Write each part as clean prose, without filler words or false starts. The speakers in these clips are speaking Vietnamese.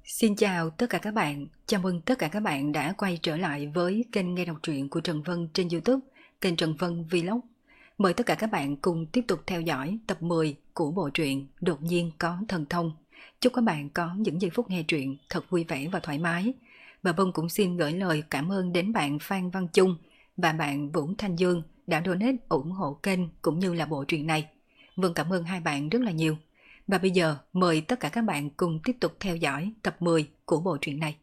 Xin chào tất cả các bạn, chào mừng tất cả các bạn đã quay trở lại với kênh nghe đọc truyện của Trần Vân trên YouTube, kênh Trần Vân Vlog. Mời tất cả các bạn cùng tiếp tục theo dõi tập 10 của bộ truyện Đột nhiên có thần thông. Chúc các bạn có những giây phút nghe truyện thật vui vẻ và thoải mái. Và Vân cũng xin gửi lời cảm ơn đến bạn Phan Văn Chung và bạn Vũ Thanh Dương đã donate ủng hộ kênh cũng như là bộ truyện này. Vân cảm ơn hai bạn rất là nhiều. Và bây giờ mời tất cả các bạn cùng tiếp tục theo dõi tập 10 của bộ truyện này.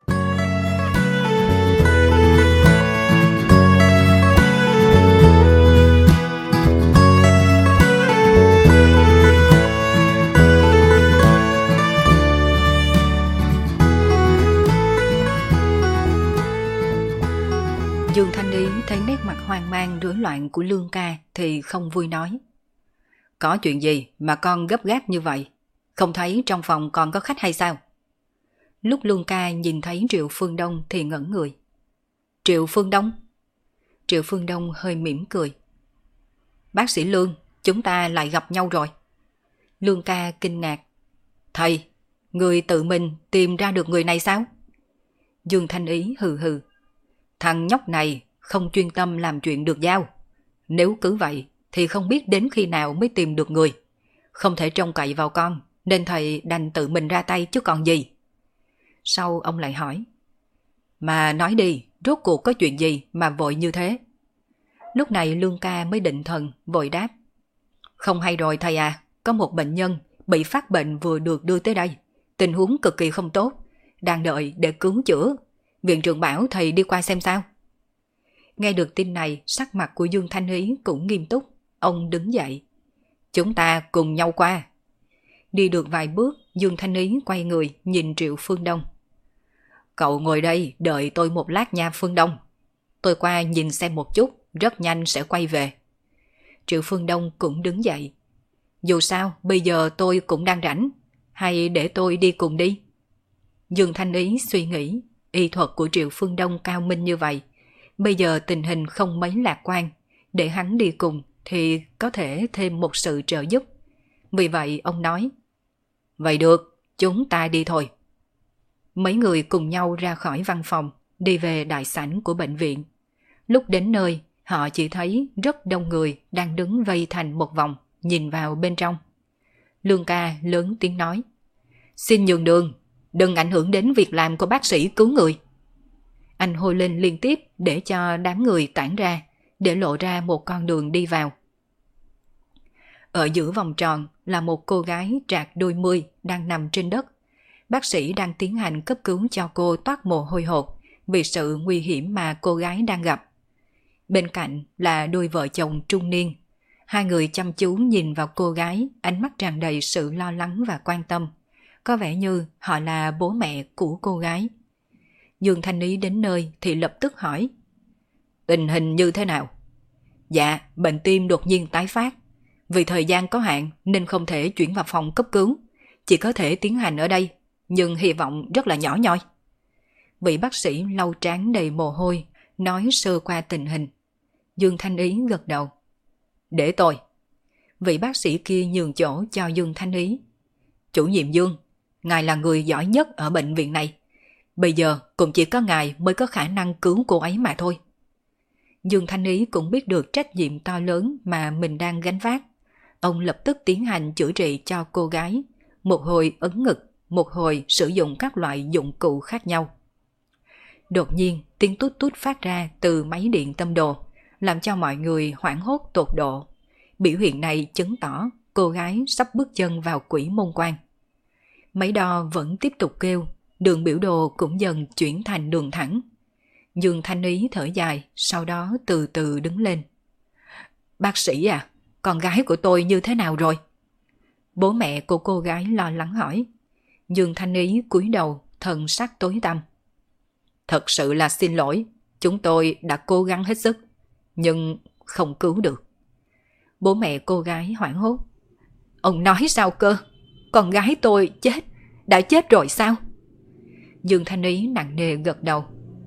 Dương Thanh Ý thấy nét mặt hoang mang rối loạn của Lương Ca thì không vui nói. Có chuyện gì mà con gấp gáp như vậy? Không thấy trong phòng còn có khách hay sao? Lúc Lương Ca nhìn thấy Triệu Phương Đông thì ngẩn người. Triệu Phương Đông? Triệu Phương Đông hơi mỉm cười. Bác sĩ Lương, chúng ta lại gặp nhau rồi. Lương Ca kinh ngạc. Thầy, người tự mình tìm ra được người này sao? Dương Thanh Ý hừ hừ. Thằng nhóc này không chuyên tâm làm chuyện được giao. Nếu cứ vậy thì không biết đến khi nào mới tìm được người. Không thể trông cậy vào con, nên thầy đành tự mình ra tay chứ còn gì. Sau ông lại hỏi. Mà nói đi, rốt cuộc có chuyện gì mà vội như thế? Lúc này Lương Ca mới định thần, vội đáp. Không hay rồi thầy à, có một bệnh nhân bị phát bệnh vừa được đưa tới đây. Tình huống cực kỳ không tốt, đang đợi để cứu chữa. Viện trưởng bảo thầy đi qua xem sao. Nghe được tin này, sắc mặt của Dương Thanh Ý cũng nghiêm túc. Ông đứng dậy. Chúng ta cùng nhau qua. Đi được vài bước, Dương Thanh Ý quay người nhìn Triệu Phương Đông. Cậu ngồi đây đợi tôi một lát nha Phương Đông. Tôi qua nhìn xem một chút, rất nhanh sẽ quay về. Triệu Phương Đông cũng đứng dậy. Dù sao, bây giờ tôi cũng đang rảnh. Hay để tôi đi cùng đi? Dương Thanh Ý suy nghĩ, y thuật của Triệu Phương Đông cao minh như vậy. Bây giờ tình hình không mấy lạc quan. Để hắn đi cùng thì có thể thêm một sự trợ giúp. Vì vậy ông nói. Vậy được, chúng ta đi thôi. Mấy người cùng nhau ra khỏi văn phòng, đi về đại sảnh của bệnh viện. Lúc đến nơi, họ chỉ thấy rất đông người đang đứng vây thành một vòng, nhìn vào bên trong. Lương Ca lớn tiếng nói. Xin nhường đường, đừng ảnh hưởng đến việc làm của bác sĩ cứu người. Anh hô lên liên tiếp để cho đám người tản ra, để lộ ra một con đường đi vào. Ở giữa vòng tròn là một cô gái trạc đôi mươi đang nằm trên đất. Bác sĩ đang tiến hành cấp cứu cho cô toát mồ hôi hột vì sự nguy hiểm mà cô gái đang gặp. Bên cạnh là đôi vợ chồng trung niên. Hai người chăm chú nhìn vào cô gái, ánh mắt tràn đầy sự lo lắng và quan tâm. Có vẻ như họ là bố mẹ của cô gái. Dương Thanh Ý đến nơi thì lập tức hỏi. Tình hình như thế nào? Dạ, bệnh tim đột nhiên tái phát. Vì thời gian có hạn nên không thể chuyển vào phòng cấp cứu. Chỉ có thể tiến hành ở đây, nhưng hy vọng rất là nhỏ nhoi. Vị bác sĩ lau trán đầy mồ hôi, nói sơ qua tình hình. Dương Thanh Ý gật đầu. Để tôi. Vị bác sĩ kia nhường chỗ cho Dương Thanh Ý. Chủ nhiệm Dương, ngài là người giỏi nhất ở bệnh viện này. Bây giờ cũng chỉ có ngài mới có khả năng cứu cô ấy mà thôi. Dương Thanh Ý cũng biết được trách nhiệm to lớn mà mình đang gánh vác. Ông lập tức tiến hành chữa trị cho cô gái. Một hồi ấn ngực, một hồi sử dụng các loại dụng cụ khác nhau. Đột nhiên tiếng tút tút phát ra từ máy điện tâm đồ, làm cho mọi người hoảng hốt tột độ. Biểu hiện này chứng tỏ cô gái sắp bước chân vào quỷ môn quan. Máy đo vẫn tiếp tục kêu, đường biểu đồ cũng dần chuyển thành đường thẳng. Dương Thanh Ý thở dài, sau đó từ từ đứng lên. Bác sĩ à, con gái của tôi như thế nào rồi? Bố mẹ của cô gái lo lắng hỏi. Dương Thanh Ý cúi đầu, thần sắc tối tăm. Thật sự là xin lỗi, chúng tôi đã cố gắng hết sức, nhưng không cứu được. Bố mẹ cô gái hoảng hốt. Ông nói sao cơ? Con gái tôi chết, đã chết rồi sao? Dương Thanh Ý nặng nề gật đầu.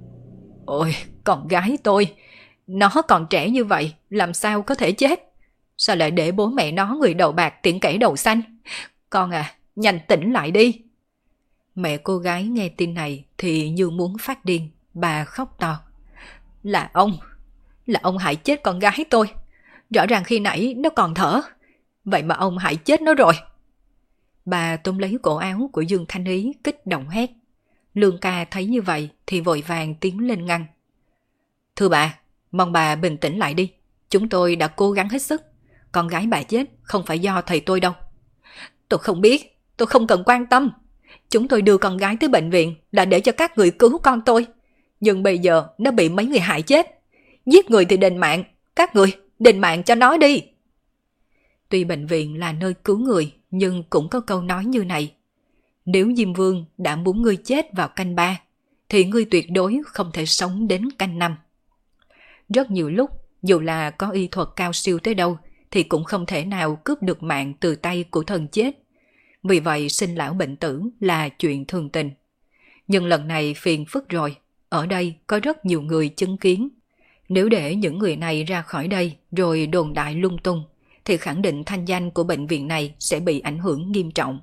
Ôi, con gái tôi, nó còn trẻ như vậy, làm sao có thể chết? Sao lại để bố mẹ nó người đầu bạc tiễn kẻ đầu xanh? Con à, nhanh tỉnh lại đi. Mẹ cô gái nghe tin này thì như muốn phát điên, bà khóc to. Là ông hại chết con gái tôi. Rõ ràng khi nãy nó còn thở, vậy mà ông hại chết nó rồi. Bà túm lấy cổ áo của Dương Thanh Ý kích động hét. Lương ca thấy như vậy thì vội vàng tiến lên ngăn. Thưa bà, mong bà bình tĩnh lại đi. Chúng tôi đã cố gắng hết sức. Con gái bà chết không phải do thầy tôi đâu. Tôi không biết, tôi không cần quan tâm. Chúng tôi đưa con gái tới bệnh viện là để cho các người cứu con tôi. Nhưng bây giờ nó bị mấy người hại chết. Giết người thì đền mạng, các người đền mạng cho nó đi. Tuy bệnh viện là nơi cứu người, nhưng cũng có câu nói như này. Nếu Diêm Vương đã muốn ngươi chết vào canh 3, thì ngươi tuyệt đối không thể sống đến canh 5. Rất nhiều lúc, dù là có y thuật cao siêu tới đâu, thì cũng không thể nào cướp được mạng từ tay của thần chết. Vì vậy sinh lão bệnh tử là chuyện thường tình. Nhưng lần này phiền phức rồi, ở đây có rất nhiều người chứng kiến. Nếu để những người này ra khỏi đây rồi đồn đại lung tung, thì khẳng định thanh danh của bệnh viện này sẽ bị ảnh hưởng nghiêm trọng.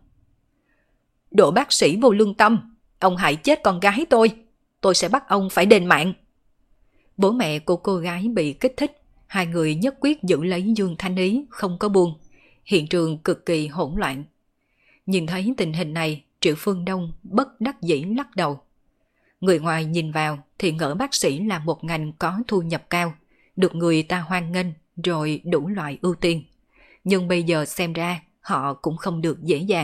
Độ bác sĩ vô lương tâm, ông hại chết con gái tôi sẽ bắt ông phải đền mạng. Bố mẹ của cô gái bị kích thích, hai người nhất quyết giữ lấy Dương Thanh Ý không có buông. Hiện trường cực kỳ hỗn loạn. Nhìn thấy tình hình này, Triệu Phương Đông bất đắc dĩ lắc đầu. Người ngoài nhìn vào thì ngỡ bác sĩ là một ngành có thu nhập cao, được người ta hoan nghênh rồi đủ loại ưu tiên. Nhưng bây giờ xem ra họ cũng không được dễ dàng.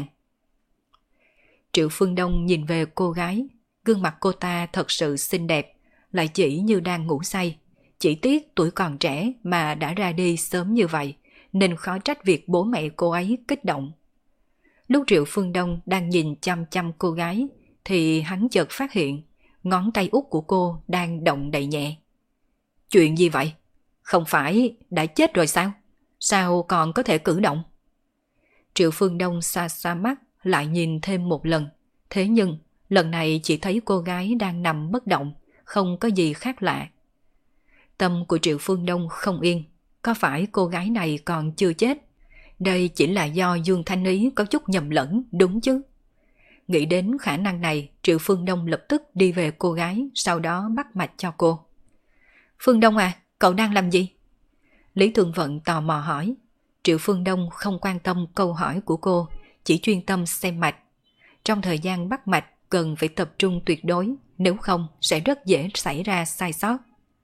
Triệu Phương Đông nhìn về cô gái, gương mặt cô ta thật sự xinh đẹp, lại chỉ như đang ngủ say. Chỉ tiếc tuổi còn trẻ mà đã ra đi sớm như vậy, nên khó trách việc bố mẹ cô ấy kích động. Lúc Triệu Phương Đông đang nhìn chăm chăm cô gái, thì hắn chợt phát hiện ngón tay út của cô đang động đậy nhẹ. Chuyện gì vậy? Không phải đã chết rồi sao? Sao còn có thể cử động? Triệu Phương Đông xoa xoa mắt, lại nhìn thêm một lần. Thế nhưng, lần này chỉ thấy cô gái đang nằm bất động, không có gì khác lạ. Tâm của Triệu Phương Đông không yên. Có phải cô gái này còn chưa chết? Đây chỉ là do Dương Thanh Ý có chút nhầm lẫn, đúng chứ? Nghĩ đến khả năng này, Triệu Phương Đông lập tức đi về cô gái, sau đó bắt mạch cho cô. Phương Đông à, cậu đang làm gì? Lý Thường Vận tò mò hỏi. Triệu Phương Đông không quan tâm câu hỏi của cô, chỉ chuyên tâm xem mạch. Trong thời gian bắt mạch cần phải tập trung tuyệt đối, nếu không sẽ rất dễ xảy ra sai sót.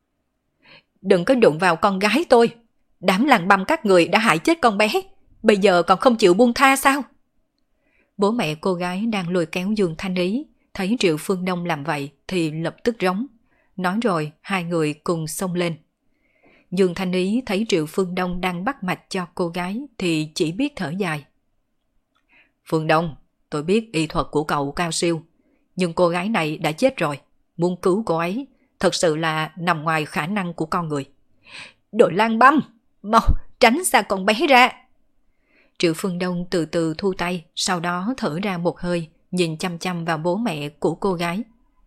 Đừng có đụng vào con gái tôi. Đám làng băm các người đã hại chết con bé, bây giờ còn không chịu buông tha sao? Bố mẹ cô gái đang lôi kéo Dương Thanh Ý, thấy Triệu Phương Đông làm vậy thì lập tức rống. Nói rồi hai người cùng xông lên. Dương Thanh Ý thấy Triệu Phương Đông đang bắt mạch cho cô gái thì chỉ biết thở dài. Phương Đông, tôi biết y thuật của cậu cao siêu, nhưng cô gái này đã chết rồi. Muốn cứu cô ấy thật sự là nằm ngoài khả năng của con người. Đồ lang băm, mau tránh xa con bé ra. Triệu Phương Đông từ từ thu tay, sau đó thở ra một hơi, nhìn chăm chăm vào bố mẹ của cô gái.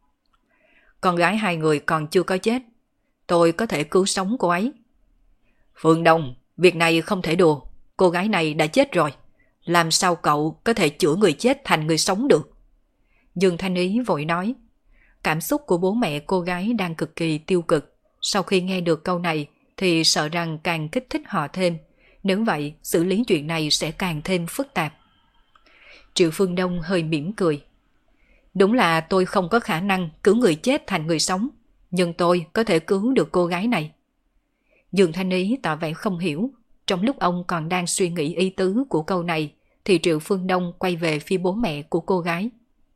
Con gái hai người còn chưa có chết, tôi có thể cứu sống cô ấy. Phương Đông, việc này không thể đùa, cô gái này đã chết rồi. Làm sao cậu có thể chữa người chết thành người sống được? Dương Thanh Ý vội nói. Cảm xúc của bố mẹ cô gái đang cực kỳ tiêu cực. Sau khi nghe được câu này thì sợ rằng càng kích thích họ thêm. Nếu vậy, xử lý chuyện này sẽ càng thêm phức tạp. Triệu Phương Đông hơi mỉm cười. Đúng là tôi không có khả năng cứu người chết thành người sống, nhưng tôi có thể cứu được cô gái này. Dương Thanh Ý tỏ vẻ không hiểu. Trong lúc ông còn đang suy nghĩ ý tứ của câu này, thì Triệu Phương Đông quay về phía bố mẹ của cô gái.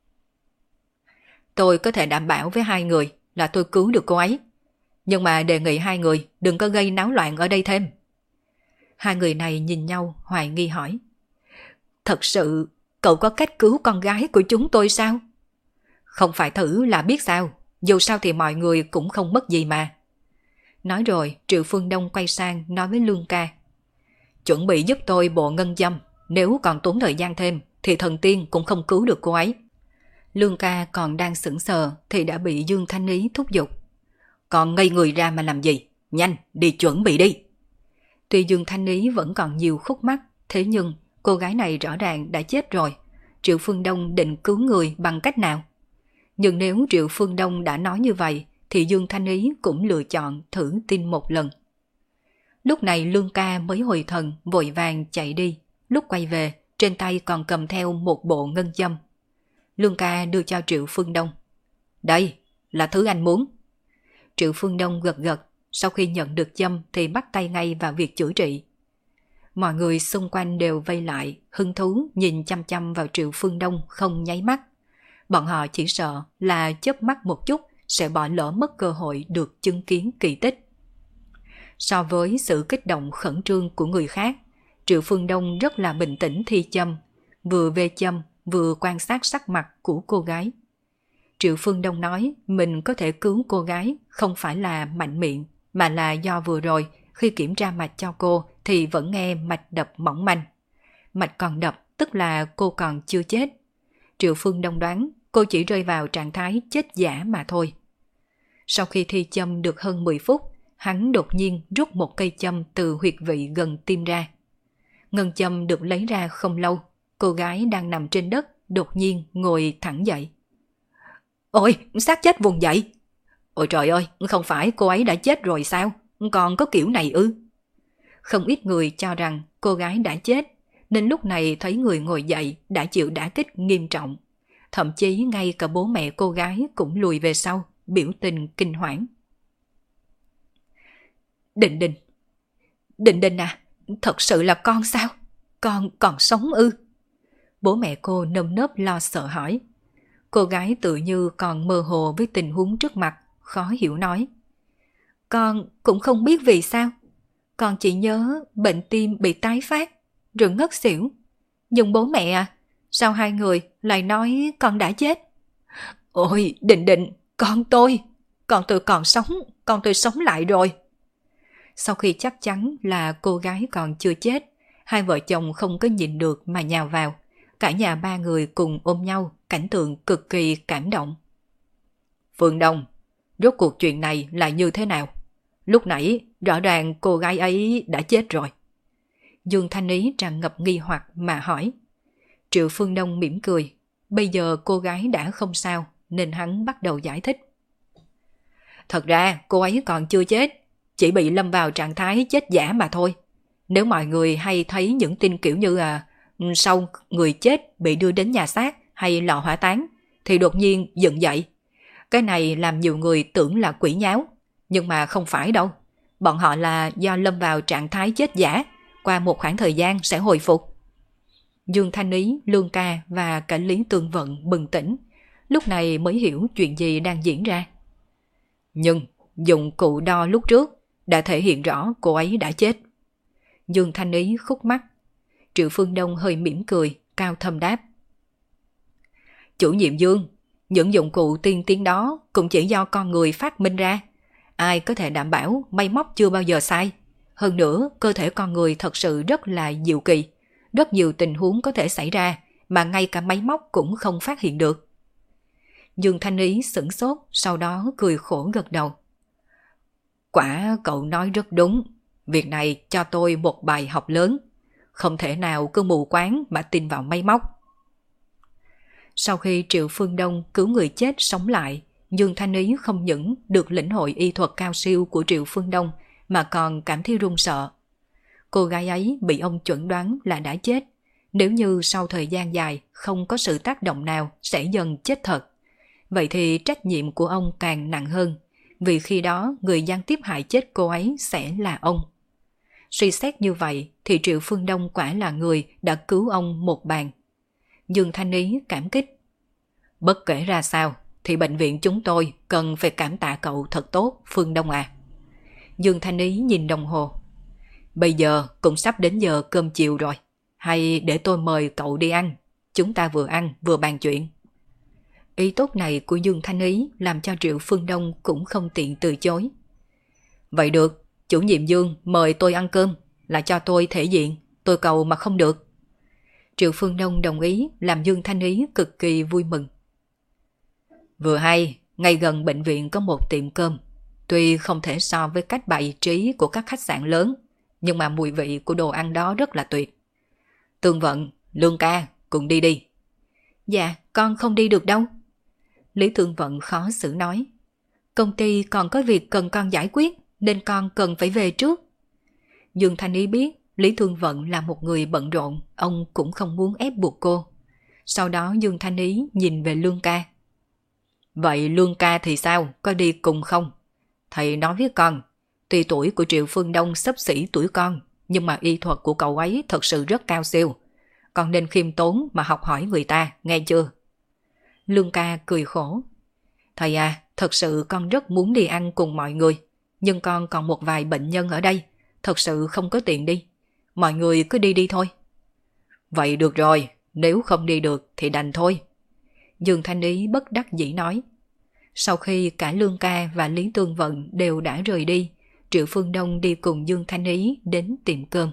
Tôi có thể đảm bảo với hai người là tôi cứu được cô ấy. Nhưng mà đề nghị hai người đừng có gây náo loạn ở đây thêm. Hai người này nhìn nhau hoài nghi hỏi. Thật sự cậu có cách cứu con gái của chúng tôi sao? Không phải thử là biết sao, dù sao thì mọi người cũng không mất gì mà. Nói rồi Triệu Phương Đông quay sang nói với Lương ca. Chuẩn bị giúp tôi bộ ngân châm, nếu còn tốn thời gian thêm thì thần tiên cũng không cứu được cô ấy. Lương ca còn đang sững sờ thì đã bị Dương Thanh Ý thúc giục. Còn ngây người ra mà làm gì? Nhanh, đi chuẩn bị đi. Tuy Dương Thanh Ý vẫn còn nhiều khúc mắc, thế nhưng cô gái này rõ ràng đã chết rồi. Triệu Phương Đông định cứu người bằng cách nào. Nhưng nếu Triệu Phương Đông đã nói như vậy, thì Dương Thanh Ý cũng lựa chọn thử tin một lần. Lúc này Lương Ca mới hồi thần, vội vàng chạy đi. Lúc quay về, trên tay còn cầm theo một bộ ngân châm. Lương Ca đưa cho Triệu Phương Đông. Đây, là thứ anh muốn. Triệu Phương Đông gật gật, sau khi nhận được châm thì bắt tay ngay vào việc chữa trị. Mọi người xung quanh đều vây lại, hứng thú nhìn chăm chăm vào Triệu Phương Đông không nháy mắt. Bọn họ chỉ sợ là chớp mắt một chút sẽ bỏ lỡ mất cơ hội được chứng kiến kỳ tích. So với sự kích động khẩn trương của người khác, Triệu Phương Đông rất là bình tĩnh thi châm, vừa về châm vừa quan sát sắc mặt của cô gái. Triệu Phương Đông nói mình có thể cứu cô gái không phải là mạnh miệng, mà là do vừa rồi khi kiểm tra mạch cho cô thì vẫn nghe mạch đập mỏng manh. Mạch còn đập tức là cô còn chưa chết. Triệu Phương Đông đoán cô chỉ rơi vào trạng thái chết giả mà thôi. Sau khi thi châm được hơn 10 phút, hắn đột nhiên rút một cây châm từ huyệt vị gần tim ra. Ngân châm được lấy ra không lâu, cô gái đang nằm trên đất đột nhiên ngồi thẳng dậy. Ôi, xác chết vùng dậy! Ôi trời ơi, không phải cô ấy đã chết rồi sao? Còn có kiểu này ư? Không ít người cho rằng cô gái đã chết, nên lúc này thấy người ngồi dậy đã chịu đả kích nghiêm trọng. Thậm chí ngay cả bố mẹ cô gái cũng lùi về sau, biểu tình kinh hoảng. Định Định! Định Định à, thật sự là con sao? Con còn sống ư? Bố mẹ cô nơm nớp lo sợ hỏi. Cô gái tự như còn mơ hồ với tình huống trước mặt, khó hiểu nói. Con cũng không biết vì sao. Con chỉ nhớ bệnh tim bị tái phát, rồi ngất xỉu. Nhưng bố mẹ à, sao hai người lại nói con đã chết? Ôi, Định Định, con tôi còn sống, con tôi sống lại rồi. Sau khi chắc chắn là cô gái còn chưa chết, hai vợ chồng không có nhìn được mà nhào vào. Cả nhà ba người cùng ôm nhau, cảnh tượng cực kỳ cảm động. Phương Đông, rốt cuộc chuyện này là như thế nào? Lúc nãy rõ ràng cô gái ấy đã chết rồi. Dương Thanh Ý tràn ngập nghi hoặc mà hỏi. Triệu Phương Đông mỉm cười. Bây giờ cô gái đã không sao nên hắn bắt đầu giải thích. Thật ra cô ấy còn chưa chết, chỉ bị lâm vào trạng thái chết giả mà thôi. Nếu mọi người hay thấy những tin kiểu như sau người chết bị đưa đến nhà xác hay lò hỏa táng thì đột nhiên dựng dậy. Cái này làm nhiều người tưởng là quỷ nháo, nhưng mà không phải đâu. Bọn họ là do lâm vào trạng thái chết giả, qua một khoảng thời gian sẽ hồi phục. Dương Thanh Ý, Lương Ca và cả Lý Tương Vận bừng tỉnh, lúc này mới hiểu chuyện gì đang diễn ra. Nhưng dụng cụ đo lúc trước đã thể hiện rõ cô ấy đã chết. Dương Thanh Ý khúc mắt. Triệu Phương Đông hơi mỉm cười, cao thâm đáp. Chủ nhiệm Dương, những dụng cụ tiên tiến đó cũng chỉ do con người phát minh ra. Ai có thể đảm bảo máy móc chưa bao giờ sai. Hơn nữa, cơ thể con người thật sự rất là diệu kỳ. Rất nhiều tình huống có thể xảy ra mà ngay cả máy móc cũng không phát hiện được. Dương Thanh Ý sửng sốt, sau đó cười khổ gật đầu. Quả cậu nói rất đúng. Việc này cho tôi một bài học lớn. Không thể nào cứ mù quáng mà tin vào máy móc. Sau khi Triệu Phương Đông cứu người chết sống lại, Dương Thanh Ý không những được lĩnh hội y thuật cao siêu của Triệu Phương Đông mà còn cảm thấy run sợ. Cô gái ấy bị ông chuẩn đoán là đã chết. Nếu như sau thời gian dài không có sự tác động nào sẽ dần chết thật, vậy thì trách nhiệm của ông càng nặng hơn, vì khi đó người gián tiếp hại chết cô ấy sẽ là ông. Suy xét như vậy thì Triệu Phương Đông quả là người đã cứu ông một bàn. Dương Thanh Ý cảm kích. Bất kể ra sao thì bệnh viện chúng tôi cần phải cảm tạ cậu thật tốt, Phương Đông à. Dương Thanh Ý nhìn đồng hồ. Bây giờ cũng sắp đến giờ cơm chiều rồi. Hay để tôi mời cậu đi ăn. Chúng ta vừa ăn vừa bàn chuyện. Ý tốt này của Dương Thanh Ý làm cho Triệu Phương Đông cũng không tiện từ chối. Vậy được, chủ nhiệm Dương mời tôi ăn cơm là cho tôi thể diện, tôi cầu mà không được. Triệu Phương Đông đồng ý làm Dương Thanh Ý cực kỳ vui mừng. Vừa hay, ngay gần bệnh viện có một tiệm cơm. Tuy không thể so với cách bày trí của các khách sạn lớn, nhưng mà mùi vị của đồ ăn đó rất là tuyệt. Tương Vận, Lương Ca, cùng đi đi. Dạ, con không đi được đâu. Lý Thương Vận khó xử nói. Công ty còn có việc cần con giải quyết, nên con cần phải về trước. Dương Thanh Ý biết Lý Thương Vận là một người bận rộn, ông cũng không muốn ép buộc cô. Sau đó Dương Thanh Ý nhìn về Lương ca. Vậy Lương ca thì sao, có đi cùng không? Thầy nói với con, tuy tuổi của Triệu Phương Đông xấp xỉ tuổi con, nhưng mà y thuật của cậu ấy thật sự rất cao siêu. Con nên khiêm tốn mà học hỏi người ta, nghe chưa? Lương ca cười khổ. Thầy à, thật sự con rất muốn đi ăn cùng mọi người, nhưng con còn một vài bệnh nhân ở đây, thật sự không có tiện đi. Mọi người cứ đi đi thôi. Vậy được rồi, nếu không đi được thì đành thôi. Dương Thanh Ý bất đắc dĩ nói. Sau khi cả Lương ca và Lý Tương Vận đều đã rời đi, Triệu Phương Đông đi cùng Dương Thanh Ý đến tiệm cơm.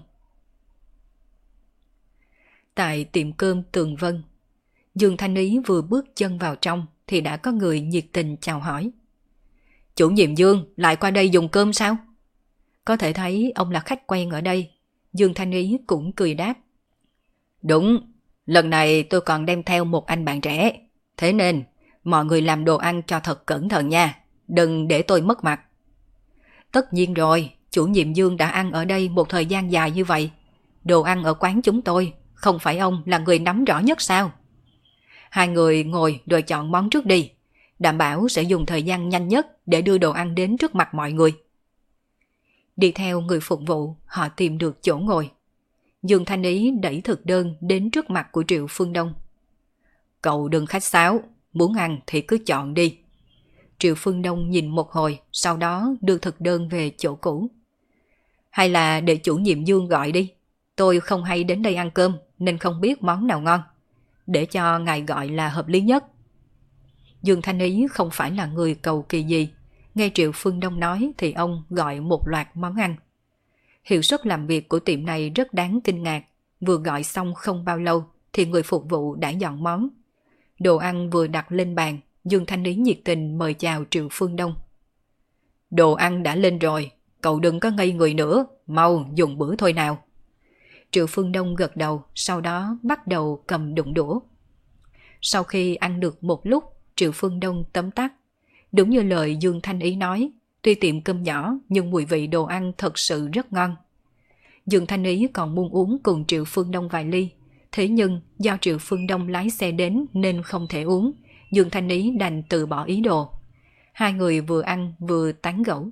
Tại tiệm cơm Tường Vân, Dương Thanh Ý vừa bước chân vào trong thì đã có người nhiệt tình chào hỏi. Chủ nhiệm Dương lại qua đây dùng cơm sao? Có thể thấy ông là khách quen ở đây. Dương Thanh Ý cũng cười đáp. Đúng, lần này tôi còn đem theo một anh bạn trẻ. Thế nên mọi người làm đồ ăn cho thật cẩn thận nha, đừng để tôi mất mặt. Tất nhiên rồi, chủ nhiệm Dương đã ăn ở đây một thời gian dài như vậy. Đồ ăn ở quán chúng tôi, không phải ông là người nắm rõ nhất sao? Hai người ngồi rồi chọn món trước đi, đảm bảo sẽ dùng thời gian nhanh nhất để đưa đồ ăn đến trước mặt mọi người. Đi theo người phục vụ, họ tìm được chỗ ngồi. Dương Thanh Ý đẩy thực đơn đến trước mặt của Triệu Phương Đông. Cậu đừng khách sáo, muốn ăn thì cứ chọn đi. Triệu Phương Đông nhìn một hồi, sau đó đưa thực đơn về chỗ cũ. Hay là để chủ nhiệm Dương gọi đi, tôi không hay đến đây ăn cơm nên không biết món nào ngon. Để cho ngài gọi là hợp lý nhất. Dương Thanh Ý không phải là người cầu kỳ gì. Nghe Triệu Phương Đông nói thì ông gọi một loạt món ăn. Hiệu suất làm việc của tiệm này rất đáng kinh ngạc. Vừa gọi xong không bao lâu thì người phục vụ đã dọn món. Đồ ăn vừa đặt lên bàn, Dương Thanh Ý nhiệt tình mời chào Triệu Phương Đông. Đồ ăn đã lên rồi, cậu đừng có ngây người nữa, mau dùng bữa thôi nào. Triệu Phương Đông gật đầu, sau đó bắt đầu cầm đụng đũa. Sau khi ăn được một lúc, Triệu Phương Đông tấm tắc. Đúng như lời Dương Thanh Ý nói, tuy tiệm cơm nhỏ nhưng mùi vị đồ ăn thật sự rất ngon. Dương Thanh Ý còn muốn uống cùng Triệu Phương Đông vài ly. Thế nhưng do Triệu Phương Đông lái xe đến nên không thể uống, Dương Thanh Ý đành từ bỏ ý đồ. Hai người vừa ăn vừa tán gẫu.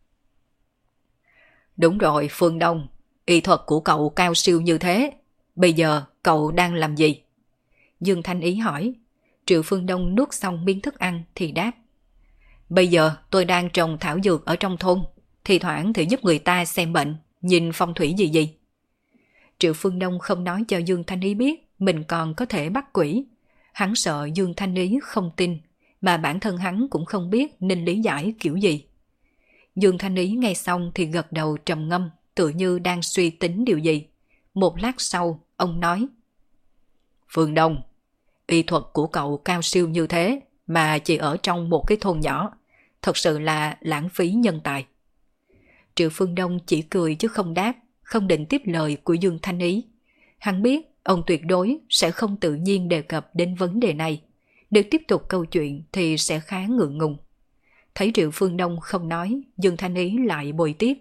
Đúng rồi Phương Đông, y thuật của cậu cao siêu như thế, bây giờ cậu đang làm gì? Dương Thanh Ý hỏi. Triệu Phương Đông nuốt xong miếng thức ăn thì đáp. Bây giờ tôi đang trồng thảo dược ở trong thôn, thì thoảng thì giúp người ta xem bệnh, nhìn phong thủy gì gì. Triệu Phương Đông không nói cho Dương Thanh Ý biết mình còn có thể bắt quỷ. Hắn sợ Dương Thanh Ý không tin, mà bản thân hắn cũng không biết nên lý giải kiểu gì. Dương Thanh Ý nghe xong thì gật đầu trầm ngâm, tự như đang suy tính điều gì. Một lát sau, ông nói. Phương Đông, y thuật của cậu cao siêu như thế mà chỉ ở trong một cái thôn nhỏ, thật sự là lãng phí nhân tài. Triệu Phương Đông chỉ cười chứ không đáp, không định tiếp lời của Dương Thanh Ý. Hắn biết ông tuyệt đối sẽ không tự nhiên đề cập đến vấn đề này. Nếu tiếp tục câu chuyện thì sẽ khá ngượng ngùng. Thấy Triệu Phương Đông không nói, Dương Thanh Ý lại bồi tiếp.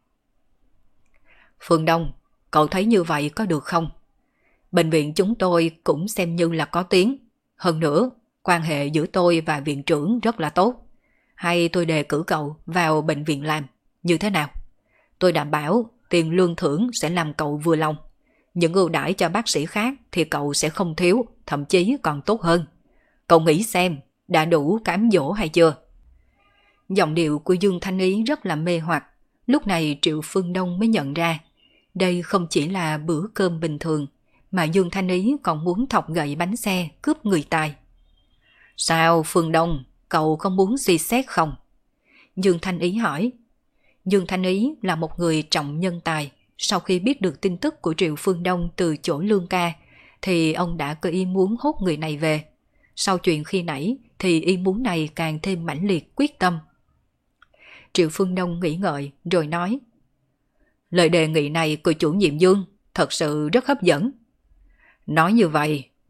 Phương Đông, cậu thấy như vậy có được không? Bệnh viện chúng tôi cũng xem như là có tiếng. Hơn nữa, quan hệ giữa tôi và viện trưởng rất là tốt. Hay tôi đề cử cậu vào bệnh viện làm, như thế nào? Tôi đảm bảo tiền lương thưởng sẽ làm cậu vừa lòng. Những ưu đãi cho bác sĩ khác thì cậu sẽ không thiếu, thậm chí còn tốt hơn. Cậu nghĩ xem, đã đủ cám dỗ hay chưa? Giọng điệu của Dương Thanh Ý rất là mê hoặc. Lúc này Triệu Phương Đông mới nhận ra, đây không chỉ là bữa cơm bình thường, mà Dương Thanh Ý còn muốn thọc gậy bánh xe cướp người tài. Sao Phương Đông, cậu không muốn suy xét không? Dương Thanh Ý hỏi. Dương Thanh Ý là một người trọng nhân tài. Sau khi biết được tin tức của Triệu Phương Đông từ chỗ Lương ca, thì ông đã có ý muốn hốt người này về. Sau chuyện khi nãy thì ý muốn này càng thêm mãnh liệt quyết tâm. Triệu Phương Đông nghĩ ngợi rồi nói. Lời đề nghị này của chủ nhiệm Dương thật sự rất hấp dẫn. Nói như vậy,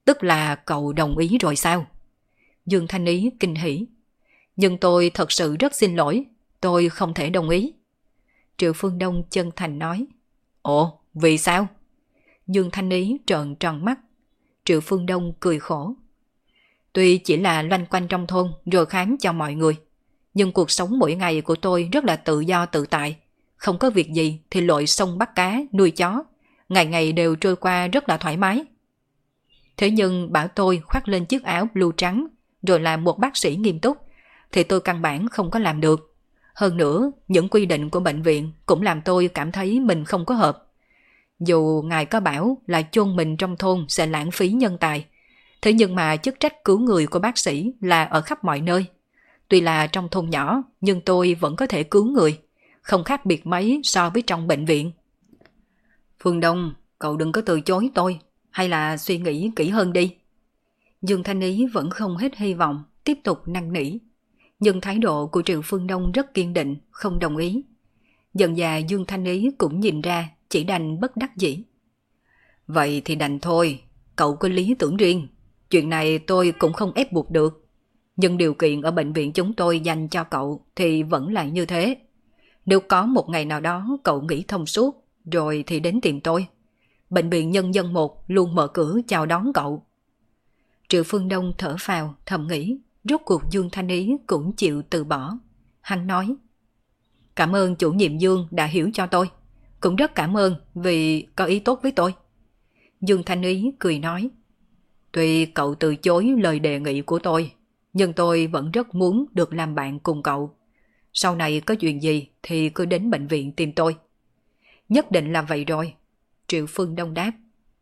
Tức là cậu đồng ý rồi sao? Dương Thanh Ý kinh hỉ. Nhưng tôi thật sự rất xin lỗi, tôi không thể đồng ý. Triệu Phương Đông chân thành nói. Ồ, vì sao? Dương Thanh Ý trợn tròn mắt. Triệu Phương Đông cười khổ. Tuy chỉ là loanh quanh trong thôn rồi khám cho mọi người, nhưng cuộc sống mỗi ngày của tôi rất là tự do tự tại. Không có việc gì thì lội sông bắt cá, nuôi chó. Ngày ngày đều trôi qua rất là thoải mái. Thế nhưng bảo tôi khoác lên chiếc áo blue trắng rồi làm một bác sĩ nghiêm túc thì tôi căn bản không có làm được. Hơn nữa, những quy định của bệnh viện cũng làm tôi cảm thấy mình không có hợp. Dù ngài có bảo là chôn mình trong thôn sẽ lãng phí nhân tài, thế nhưng mà chức trách cứu người của bác sĩ là ở khắp mọi nơi. Tuy là trong thôn nhỏ, nhưng tôi vẫn có thể cứu người, không khác biệt mấy so với trong bệnh viện. Phương Đông, cậu đừng có từ chối tôi, hay là suy nghĩ kỹ hơn đi. Dương Thanh Ý vẫn không hết hy vọng, tiếp tục năn nỉ. Nhưng thái độ của Triệu Phương Đông rất kiên định, không đồng ý. Dần dà Dương Thanh Ý cũng nhìn ra, chỉ đành bất đắc dĩ. Vậy thì đành thôi, cậu có lý tưởng riêng. Chuyện này tôi cũng không ép buộc được. Nhưng điều kiện ở bệnh viện chúng tôi dành cho cậu thì vẫn là như thế. Nếu có một ngày nào đó cậu nghĩ thông suốt, rồi thì đến tìm tôi. Bệnh viện Nhân dân 1 luôn mở cửa chào đón cậu. Triệu Phương Đông thở phào, thầm nghĩ, rốt cuộc Dương Thanh Ý cũng chịu từ bỏ. Hắn nói, cảm ơn chủ nhiệm Dương đã hiểu cho tôi. Cũng rất cảm ơn vì có ý tốt với tôi. Dương Thanh Ý cười nói, tuy cậu từ chối lời đề nghị của tôi, nhưng tôi vẫn rất muốn được làm bạn cùng cậu. Sau này có chuyện gì thì cứ đến bệnh viện tìm tôi. Nhất định là vậy rồi. Triệu Phương Đông đáp.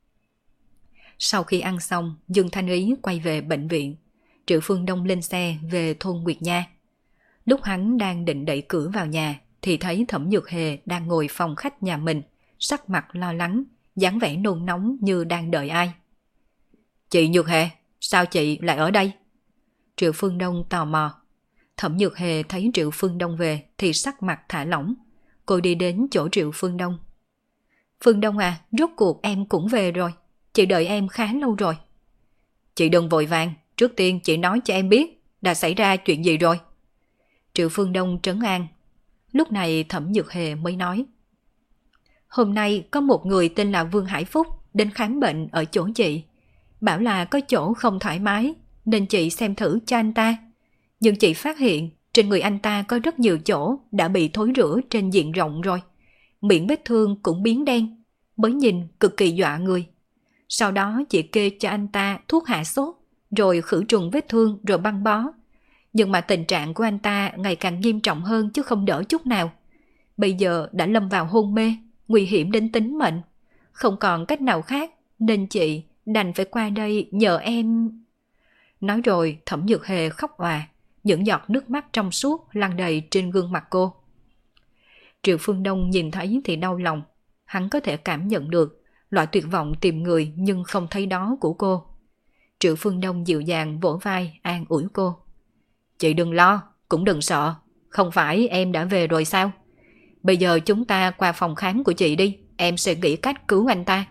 Sau khi ăn xong, Dương Thanh Ý quay về bệnh viện. Triệu Phương Đông lên xe về thôn Nguyệt Nha. Lúc hắn đang định đẩy cửa vào nhà thì thấy Thẩm Nhược Hề đang ngồi phòng khách nhà mình, sắc mặt lo lắng, dáng vẻ nôn nóng như đang đợi ai. Chị Nhược Hề, sao chị lại ở đây? Triệu Phương Đông tò mò. Thẩm Nhược Hề thấy Triệu Phương Đông về thì sắc mặt thả lỏng. Cô đi đến chỗ Triệu Phương Đông. Phương Đông à, rốt cuộc em cũng về rồi. Chị đợi em khá lâu rồi. Chị đừng vội vàng, trước tiên chị nói cho em biết đã xảy ra chuyện gì rồi. Triệu Phương Đông trấn an. Lúc này Thẩm Nhược Hề mới nói. Hôm nay có một người tên là Vương Hải Phúc đến khám bệnh ở chỗ chị. Bảo là có chỗ không thoải mái nên chị xem thử cho anh ta. Nhưng chị phát hiện trên người anh ta có rất nhiều chỗ đã bị thối rữa trên diện rộng rồi. Miệng vết thương cũng biến đen, mới nhìn cực kỳ dọa người. Sau đó chị kê cho anh ta thuốc hạ sốt, rồi khử trùng vết thương rồi băng bó. Nhưng mà tình trạng của anh ta ngày càng nghiêm trọng hơn chứ không đỡ chút nào. Bây giờ đã lâm vào hôn mê, nguy hiểm đến tính mệnh. Không còn cách nào khác nên chị đành phải qua đây nhờ em. Nói rồi Thẩm Nhược Hề khóc òa, những giọt nước mắt trong suốt lăn đầy trên gương mặt cô. Triệu Phương Đông nhìn thấy thì đau lòng. Hắn có thể cảm nhận được loại tuyệt vọng tìm người nhưng không thấy đó của cô. Triệu Phương Đông dịu dàng vỗ vai an ủi cô. Chị đừng lo, cũng đừng sợ. Không phải em đã về rồi sao? Bây giờ chúng ta qua phòng khám của chị đi. Em sẽ nghĩ cách cứu anh ta.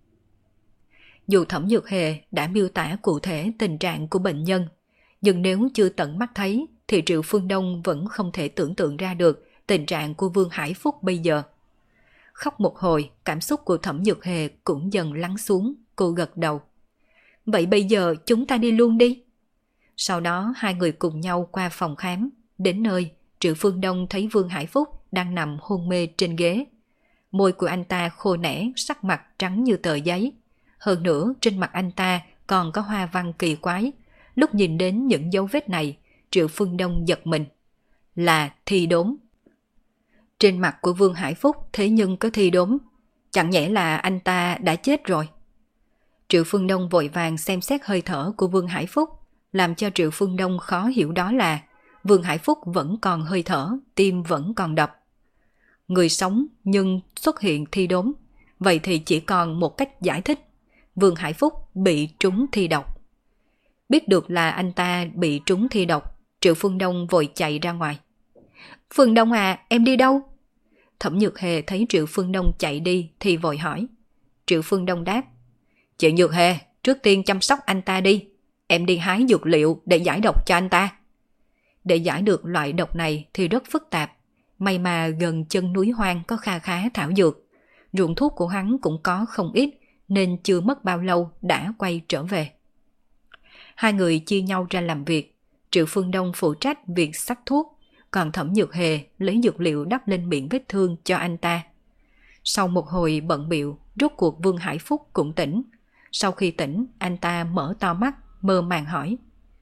Dù Thẩm Nhược Hề đã miêu tả cụ thể tình trạng của bệnh nhân, nhưng nếu chưa tận mắt thấy thì Triệu Phương Đông vẫn không thể tưởng tượng ra được tình trạng của Vương Hải Phúc bây giờ. Khóc một hồi, cảm xúc của Thẩm Nhược Hề cũng dần lắng xuống, cô gật đầu. Vậy bây giờ chúng ta đi luôn đi. Sau đó hai người cùng nhau qua phòng khám. Đến nơi, Triệu Phương Đông thấy Vương Hải Phúc đang nằm hôn mê trên ghế. Môi của anh ta khô nẻ, sắc mặt trắng như tờ giấy. Hơn nữa, trên mặt anh ta còn có hoa văn kỳ quái. Lúc nhìn đến những dấu vết này, Triệu Phương Đông giật mình. Là thi đốm. Trên mặt của Vương Hải Phúc thế nhưng có thi đốm. Chẳng nhẽ là anh ta đã chết rồi. Triệu Phương Đông vội vàng xem xét hơi thở của Vương Hải Phúc. Làm cho Triệu Phương Đông khó hiểu đó là Vương Hải Phúc vẫn còn hơi thở, tim vẫn còn đập. Người sống nhưng xuất hiện thi đốm. Vậy thì chỉ còn một cách giải thích. Vương Hải Phúc bị trúng thi độc. Biết được là anh ta bị trúng thi độc, Triệu Phương Đông vội chạy ra ngoài. Phương Đông à, em đi đâu? Thẩm Nhược Hề thấy Triệu Phương Đông chạy đi thì vội hỏi. Triệu Phương Đông đáp. Chị Nhược Hề, Trước tiên chăm sóc anh ta đi. Em đi hái dược liệu để giải độc cho anh ta. Để giải được loại độc này thì rất phức tạp. May mà gần chân núi hoang có kha khá thảo dược. Ruộng thuốc của hắn cũng có không ít, nên chưa mất bao lâu đã quay trở về. Hai người chia nhau ra làm việc. Triệu Phương Đông phụ trách việc sắc thuốc, còn Thẩm Nhược Hề lấy dược liệu đắp lên miệng vết thương cho anh ta. Sau một hồi bận bịu, rốt cuộc Vương Hải Phúc cũng tỉnh. Sau khi tỉnh, anh ta mở to mắt, mơ màng hỏi.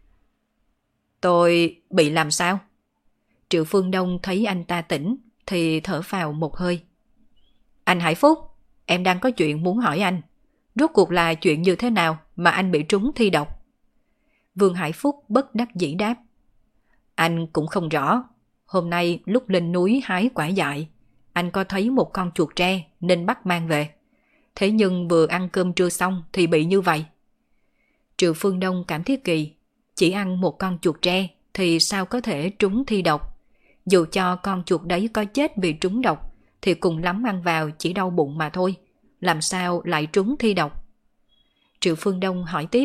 Tôi bị làm sao? Triệu Phương Đông thấy anh ta tỉnh thì thở phào một hơi. Anh Hải Phúc, em đang có chuyện muốn hỏi anh. Rốt cuộc là chuyện như thế nào mà anh bị trúng thi độc? Vương Hải Phúc bất đắc dĩ đáp. Anh cũng không rõ. Hôm nay lúc lên núi hái quả dại, anh có thấy một con chuột tre nên bắt mang về. Thế nhưng vừa ăn cơm trưa xong thì bị như vậy. Triệu Phương Đông cảm thấy kỳ. Chỉ ăn một con chuột tre thì sao có thể trúng thi độc? Dù cho con chuột đấy có chết vì trúng độc thì cùng lắm ăn vào chỉ đau bụng mà thôi. Làm sao lại trúng thi độc? Triệu Phương Đông hỏi tiếp.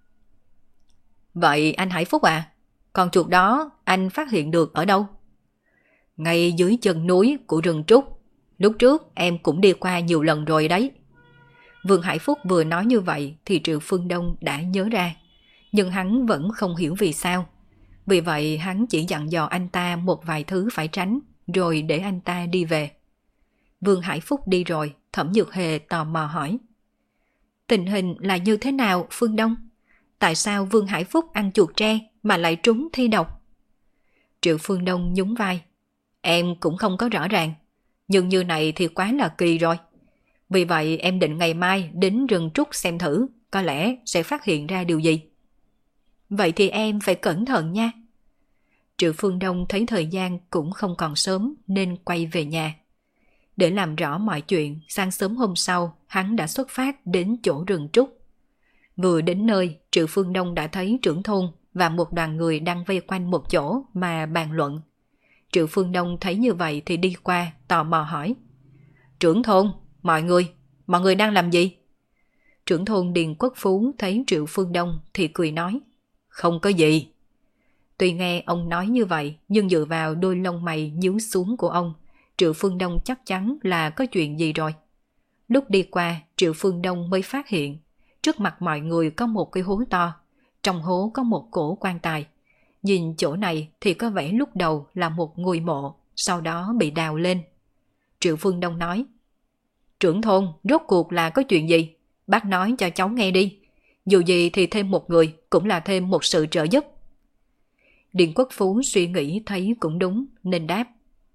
Vậy anh Hải Phúc à, con chuột đó anh phát hiện được ở đâu? Ngay dưới chân núi của rừng trúc. Lúc trước em cũng đi qua nhiều lần rồi đấy. Vương Hải Phúc vừa nói như vậy thì Triệu Phương Đông đã nhớ ra. Nhưng hắn vẫn không hiểu vì sao. Vì vậy hắn chỉ dặn dò anh ta một vài thứ phải tránh, rồi để anh ta đi về. Vương Hải Phúc đi rồi, Thẩm Nhược Hề tò mò hỏi. Tình hình là như thế nào Phương Đông? Tại sao Vương Hải Phúc ăn chuột tre mà lại trúng thi độc? Triệu Phương Đông nhún vai. Em cũng không có rõ ràng, nhưng như này thì quá là kỳ rồi. Vì vậy em định ngày mai đến rừng trúc xem thử, có lẽ sẽ phát hiện ra điều gì. Vậy thì em phải cẩn thận nha. Triệu Phương Đông thấy thời gian cũng không còn sớm nên quay về nhà. Để làm rõ mọi chuyện, sáng sớm hôm sau, hắn đã xuất phát đến chỗ rừng trúc. Vừa đến nơi, Triệu Phương Đông đã thấy trưởng thôn và một đoàn người đang vây quanh một chỗ mà bàn luận. Triệu Phương Đông thấy như vậy thì đi qua, tò mò hỏi. Trưởng thôn, mọi người đang làm gì? Trưởng thôn Điền Quốc Phú thấy Triệu Phương Đông thì cười nói. Không có gì. Tuy nghe ông nói như vậy, nhưng dựa vào đôi lông mày nhíu xuống của ông, Triệu Phương Đông chắc chắn là có chuyện gì rồi. Lúc đi qua, Triệu Phương Đông mới phát hiện, trước mặt mọi người có một cái hố to, trong hố có một cổ quan tài. Nhìn chỗ này thì có vẻ lúc đầu là một ngôi mộ, sau đó bị đào lên. Triệu Phương Đông nói. Trưởng thôn, rốt cuộc là có chuyện gì? Bác nói cho cháu nghe đi. Dù gì thì thêm một người cũng là thêm một sự trợ giúp. Điền Quốc Phú suy nghĩ thấy cũng đúng nên đáp.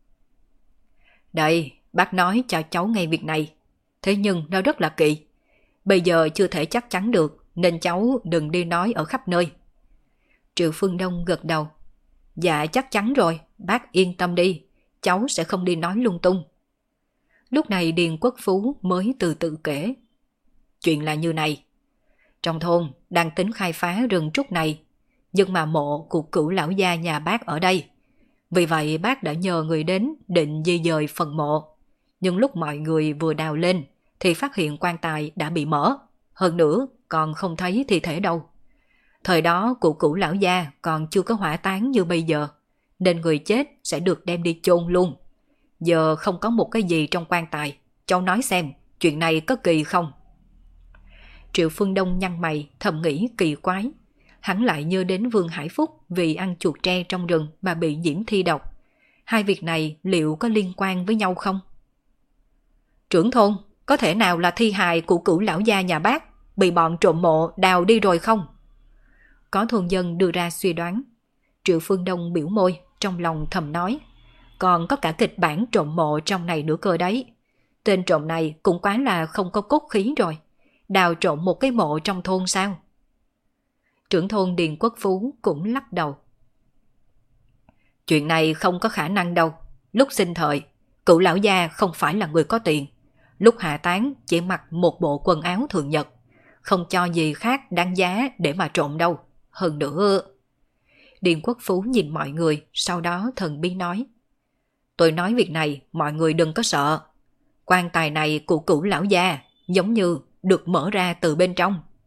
Đây, bác nói cho cháu nghe việc này. Thế nhưng nó rất là kỳ. Bây giờ chưa thể chắc chắn được nên cháu đừng đi nói ở khắp nơi. Triệu Phương Đông gật đầu. Dạ chắc chắn rồi, bác yên tâm đi. Cháu sẽ không đi nói lung tung. Lúc này Điền Quốc Phú mới từ từ kể. Chuyện là như này. Trong thôn đang tính khai phá rừng trúc này, nhưng mà mộ của cửu lão gia nhà bác ở đây. Vì vậy bác đã nhờ người đến định di dời phần mộ. Nhưng lúc mọi người vừa đào lên thì phát hiện quan tài đã bị mở. Hơn nữa còn không thấy thi thể đâu. Thời đó cụ cửu lão gia còn chưa có hỏa táng như bây giờ, nên người chết sẽ được đem đi chôn luôn. Giờ không có một cái gì trong quan tài. Cháu nói xem, chuyện này có kỳ không? Triệu Phương Đông nhăn mày, thầm nghĩ kỳ quái. Hắn lại nhớ đến Vương Hải Phúc vì ăn chuột tre trong rừng mà bị nhiễm thi độc. Hai việc này liệu có liên quan với nhau không? Trưởng thôn, có thể nào là thi hài của cửu lão gia nhà bác bị bọn trộm mộ đào đi rồi không? Có thôn dân đưa ra suy đoán. Triệu Phương Đông biểu môi, trong lòng thầm nói. Còn có cả kịch bản trộm mộ trong này nữa cơ đấy. Tên trộm này cũng quá là không có cốt khí rồi. Đào trộm một cái mộ trong thôn sao? Trưởng thôn Điền Quốc Phú cũng lắc đầu. Chuyện này không có khả năng đâu. Lúc sinh thời, cửu lão gia không phải là người có tiền. Lúc hạ táng chỉ mặc một bộ quần áo thường nhật. Không cho gì khác đáng giá để mà trộm đâu. Hơn nữa... Điền Quốc Phú nhìn mọi người, sau đó thần bí nói. Tôi nói việc này, mọi người đừng có sợ. Quan tài này của cửu lão gia giống như được mở ra từ bên trong.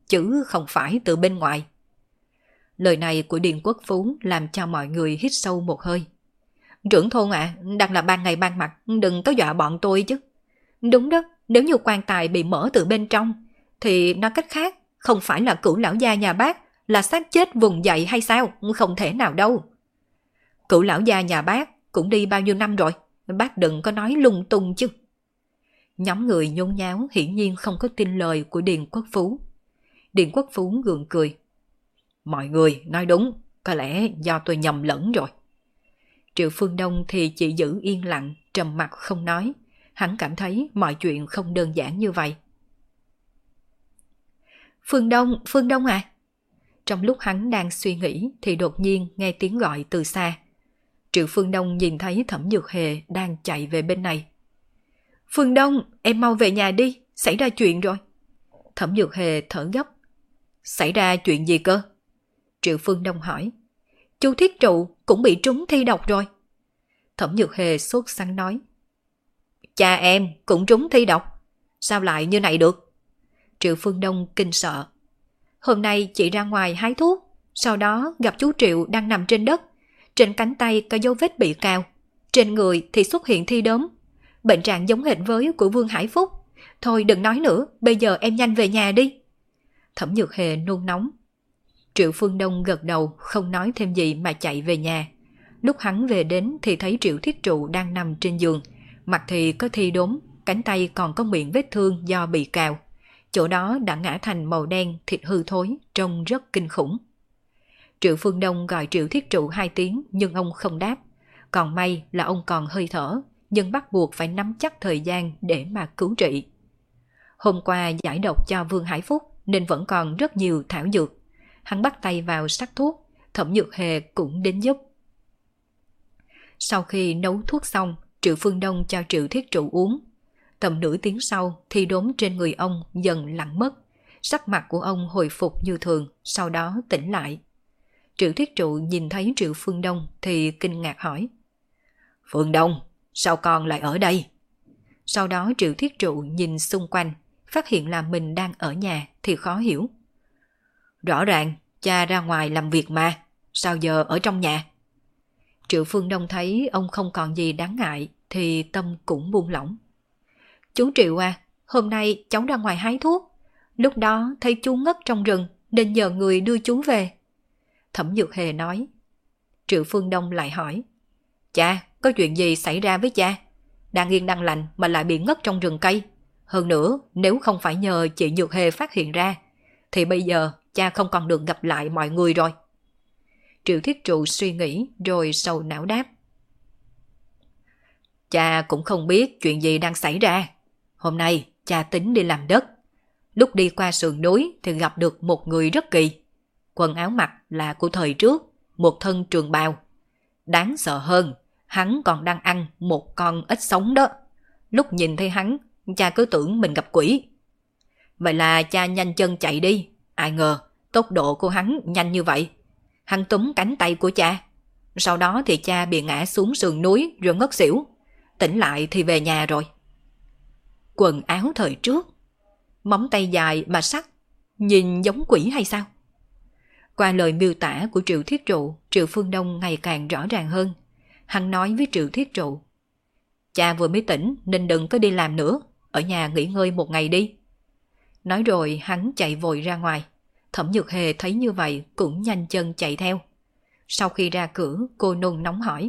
chứ không phải từ bên ngoài. Lời này của Điền Quốc Phú làm cho mọi người hít sâu một hơi. Trưởng thôn đang là ban ngày ban mặt, đừng có dọa bọn tôi chứ. Đúng đó, nếu như quan tài bị mở từ bên trong, thì nói cách khác, không phải là Cửu lão gia nhà bác, là xác chết vùng dậy hay sao? Không thể nào đâu. Cửu lão gia nhà bác cũng đi bao nhiêu năm rồi, bác đừng có nói lung tung chứ. Nhóm người nhốn nháo hiển nhiên không có tin lời của Điền Quốc Phú. Điền Quốc Phú gượng cười. Mọi người nói đúng, có lẽ do tôi nhầm lẫn rồi. Triệu Phương Đông thì chỉ giữ yên lặng, trầm mặc không nói. Hắn cảm thấy mọi chuyện không đơn giản như vậy. Phương Đông à? Trong lúc hắn đang suy nghĩ thì đột nhiên nghe tiếng gọi từ xa. Triệu Phương Đông nhìn thấy Thẩm Dược Hề đang chạy về bên này. Phương Đông, em mau về nhà đi, xảy ra chuyện rồi. Thẩm Dược Hề thở gấp. Xảy ra chuyện gì cơ? Triệu Phương Đông hỏi. Chú Thiết Trụ cũng bị trúng thi độc rồi. Thẩm Dược Hề sốt sắng nói. Cha em cũng trúng thi độc, sao lại như này được? Triệu Phương Đông kinh sợ. Hôm nay chị ra ngoài hái thuốc, sau đó gặp chú Triệu đang nằm trên đất. Trên cánh tay có dấu vết bị cào, trên người thì xuất hiện thi đốm. Bệnh trạng giống hệt với của Vương Hải Phúc. Thôi đừng nói nữa, bây giờ em nhanh về nhà đi. Thẩm Dược Hề nôn nóng. Triệu Phương Đông gật đầu không nói thêm gì mà chạy về nhà. Lúc hắn về đến thì thấy Triệu Thiết Trụ đang nằm trên giường. Mặt thì có thi đốm, cánh tay còn có miệng vết thương do bị cào. Chỗ đó đã ngã thành màu đen, thịt hư thối, trông rất kinh khủng. Triệu Phương Đông gọi Triệu Thiết Trụ 2 tiếng nhưng ông không đáp. Còn may là ông còn hơi thở, nhưng bắt buộc phải nắm chắc thời gian để mà cứu trị. Hôm qua giải độc cho Vương Hải Phúc nên vẫn còn rất nhiều thảo dược. Hắn bắt tay vào sắc thuốc, Thẩm Dược Hề cũng đến giúp. Sau khi nấu thuốc xong, Triệu Phương Đông cho Triệu Thiết Trụ uống. Tầm nửa tiếng sau thì đốm trên người ông dần lặng mất. Sắc mặt của ông hồi phục như thường, sau đó tỉnh lại. Triệu Thiết Trụ nhìn thấy Triệu Phương Đông thì kinh ngạc hỏi. Phương Đông, sao con lại ở đây? Sau đó Triệu Thiết Trụ nhìn xung quanh, phát hiện là mình đang ở nhà thì khó hiểu. Rõ ràng, cha ra ngoài làm việc mà, sao giờ ở trong nhà? Triệu Phương Đông thấy ông không còn gì đáng ngại thì tâm cũng buông lỏng. Chú Triệu à, hôm nay cháu ra ngoài hái thuốc. Lúc đó thấy chú ngất trong rừng nên nhờ người đưa chú về. Thẩm Dược Hề nói. Triệu Phương Đông lại hỏi. Cha, có chuyện gì xảy ra với cha? Đang yên đang lành mà lại bị ngất trong rừng cây. Hơn nữa, nếu không phải nhờ chị Dược Hề phát hiện ra, thì bây giờ cha không còn được gặp lại mọi người rồi. Triệu Thiết Trụ suy nghĩ rồi sầu não đáp. Cha cũng không biết chuyện gì đang xảy ra. Hôm nay cha tính đi làm đất. Lúc đi qua sườn núi thì gặp được một người rất kỳ. Quần áo mặc là của thời trước, một thân trường bào. Đáng sợ hơn, hắn còn đang ăn một con ếch sống đó. Lúc nhìn thấy hắn, cha cứ tưởng mình gặp quỷ. Vậy là cha nhanh chân chạy đi. Ai ngờ, tốc độ của hắn nhanh như vậy. Hắn túm cánh tay của cha. Sau đó thì cha bị ngã xuống sườn núi rồi ngất xỉu. Tỉnh lại thì về nhà rồi. Quần áo thời trước, móng tay dài mà sắc, nhìn giống quỷ hay sao? Qua lời miêu tả của Triệu Thiết Trụ, Triệu Phương Đông ngày càng rõ ràng hơn. Hắn nói với Triệu Thiết Trụ. Cha vừa mới tỉnh nên đừng có đi làm nữa, ở nhà nghỉ ngơi một ngày đi. Nói rồi hắn chạy vội ra ngoài. Thẩm Dược Hề thấy như vậy cũng nhanh chân chạy theo. Sau khi ra cửa, cô nôn nóng hỏi.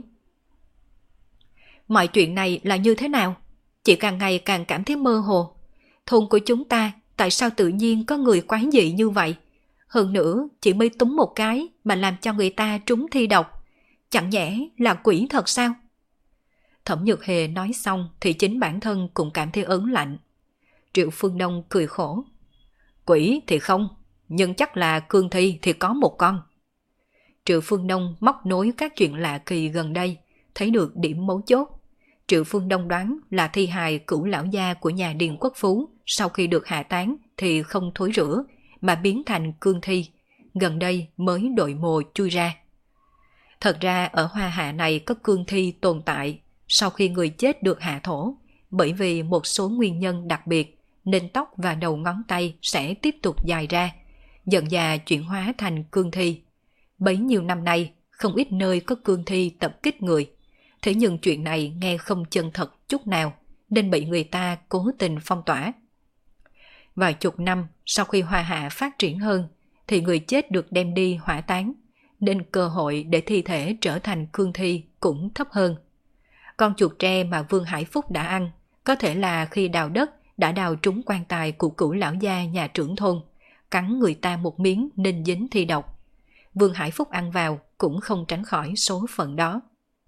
Mọi chuyện này là như thế nào? Chị càng ngày càng cảm thấy mơ hồ. Thôn của chúng ta tại sao tự nhiên có người quái dị như vậy? Hơn nữa, chị mới túm một cái mà làm cho người ta trúng thi độc. Chẳng nhẽ là quỷ thật sao? Thẩm Dược Hề nói xong thì chính bản thân cũng cảm thấy ớn lạnh. Triệu Phương Đông cười khổ. Quỷ thì không, nhưng chắc là cương thi thì có một con. Triệu Phương Đông móc nối các chuyện lạ kỳ gần đây, thấy được điểm mấu chốt. Triệu Phương Đông đoán là thi hài Cửu lão gia của nhà Điền Quốc Phú sau khi được hạ táng thì không thối rữa mà biến thành cương thi, gần đây mới đội mồ chui ra. Thật ra ở Hoa Hạ này có cương thi tồn tại sau khi người chết được hạ thổ, bởi vì một số nguyên nhân đặc biệt nên tóc và đầu ngón tay sẽ tiếp tục dài ra, dần dà chuyển hóa thành cương thi. Bấy nhiêu năm nay, không ít nơi có cương thi tập kích người. Thế nhưng chuyện này nghe không chân thật chút nào, nên bị người ta cố tình phong tỏa. Vài chục năm sau khi Hoa Hạ phát triển hơn, thì người chết được đem đi hỏa táng, nên cơ hội để thi thể trở thành cương thi cũng thấp hơn. Con chuột tre mà Vương Hải Phúc đã ăn, có thể là khi đào đất đã đào trúng quan tài của cửu lão gia nhà trưởng thôn, cắn người ta một miếng nên dính thi độc. Vương Hải Phúc ăn vào cũng không tránh khỏi số phận đó.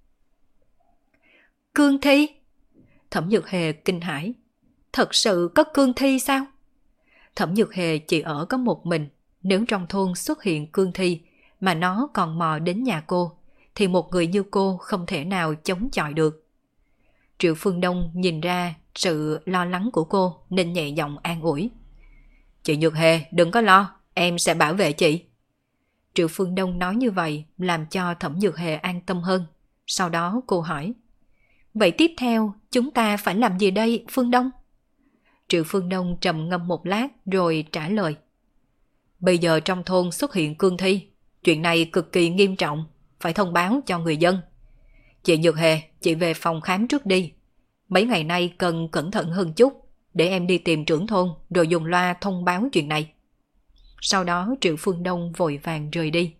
Cương thi? Thẩm Nhược Hề kinh hãi. Thật sự có cương thi sao? Thẩm Nhược Hề chỉ ở có một mình, nếu trong thôn xuất hiện cương thi mà nó còn mò đến nhà cô, thì một người như cô không thể nào chống chọi được. Triệu Phương Đông nhìn ra sự lo lắng của cô nên nhẹ giọng an ủi. Chị Nhược Hề đừng có lo, em sẽ bảo vệ chị. Triệu Phương Đông nói như vậy làm cho Thẩm Nhược Hề an tâm hơn. Sau đó cô hỏi. Vậy tiếp theo chúng ta phải làm gì đây Phương Đông? Triệu Phương Đông trầm ngâm một lát rồi trả lời. Bây giờ trong thôn xuất hiện cương thi, chuyện này cực kỳ nghiêm trọng, phải thông báo cho người dân. Chị Nhược Hề, chị về phòng khám trước đi. Mấy ngày nay cần cẩn thận hơn chút, để em đi tìm trưởng thôn rồi dùng loa thông báo chuyện này. Sau đó Triệu Phương Đông vội vàng rời đi.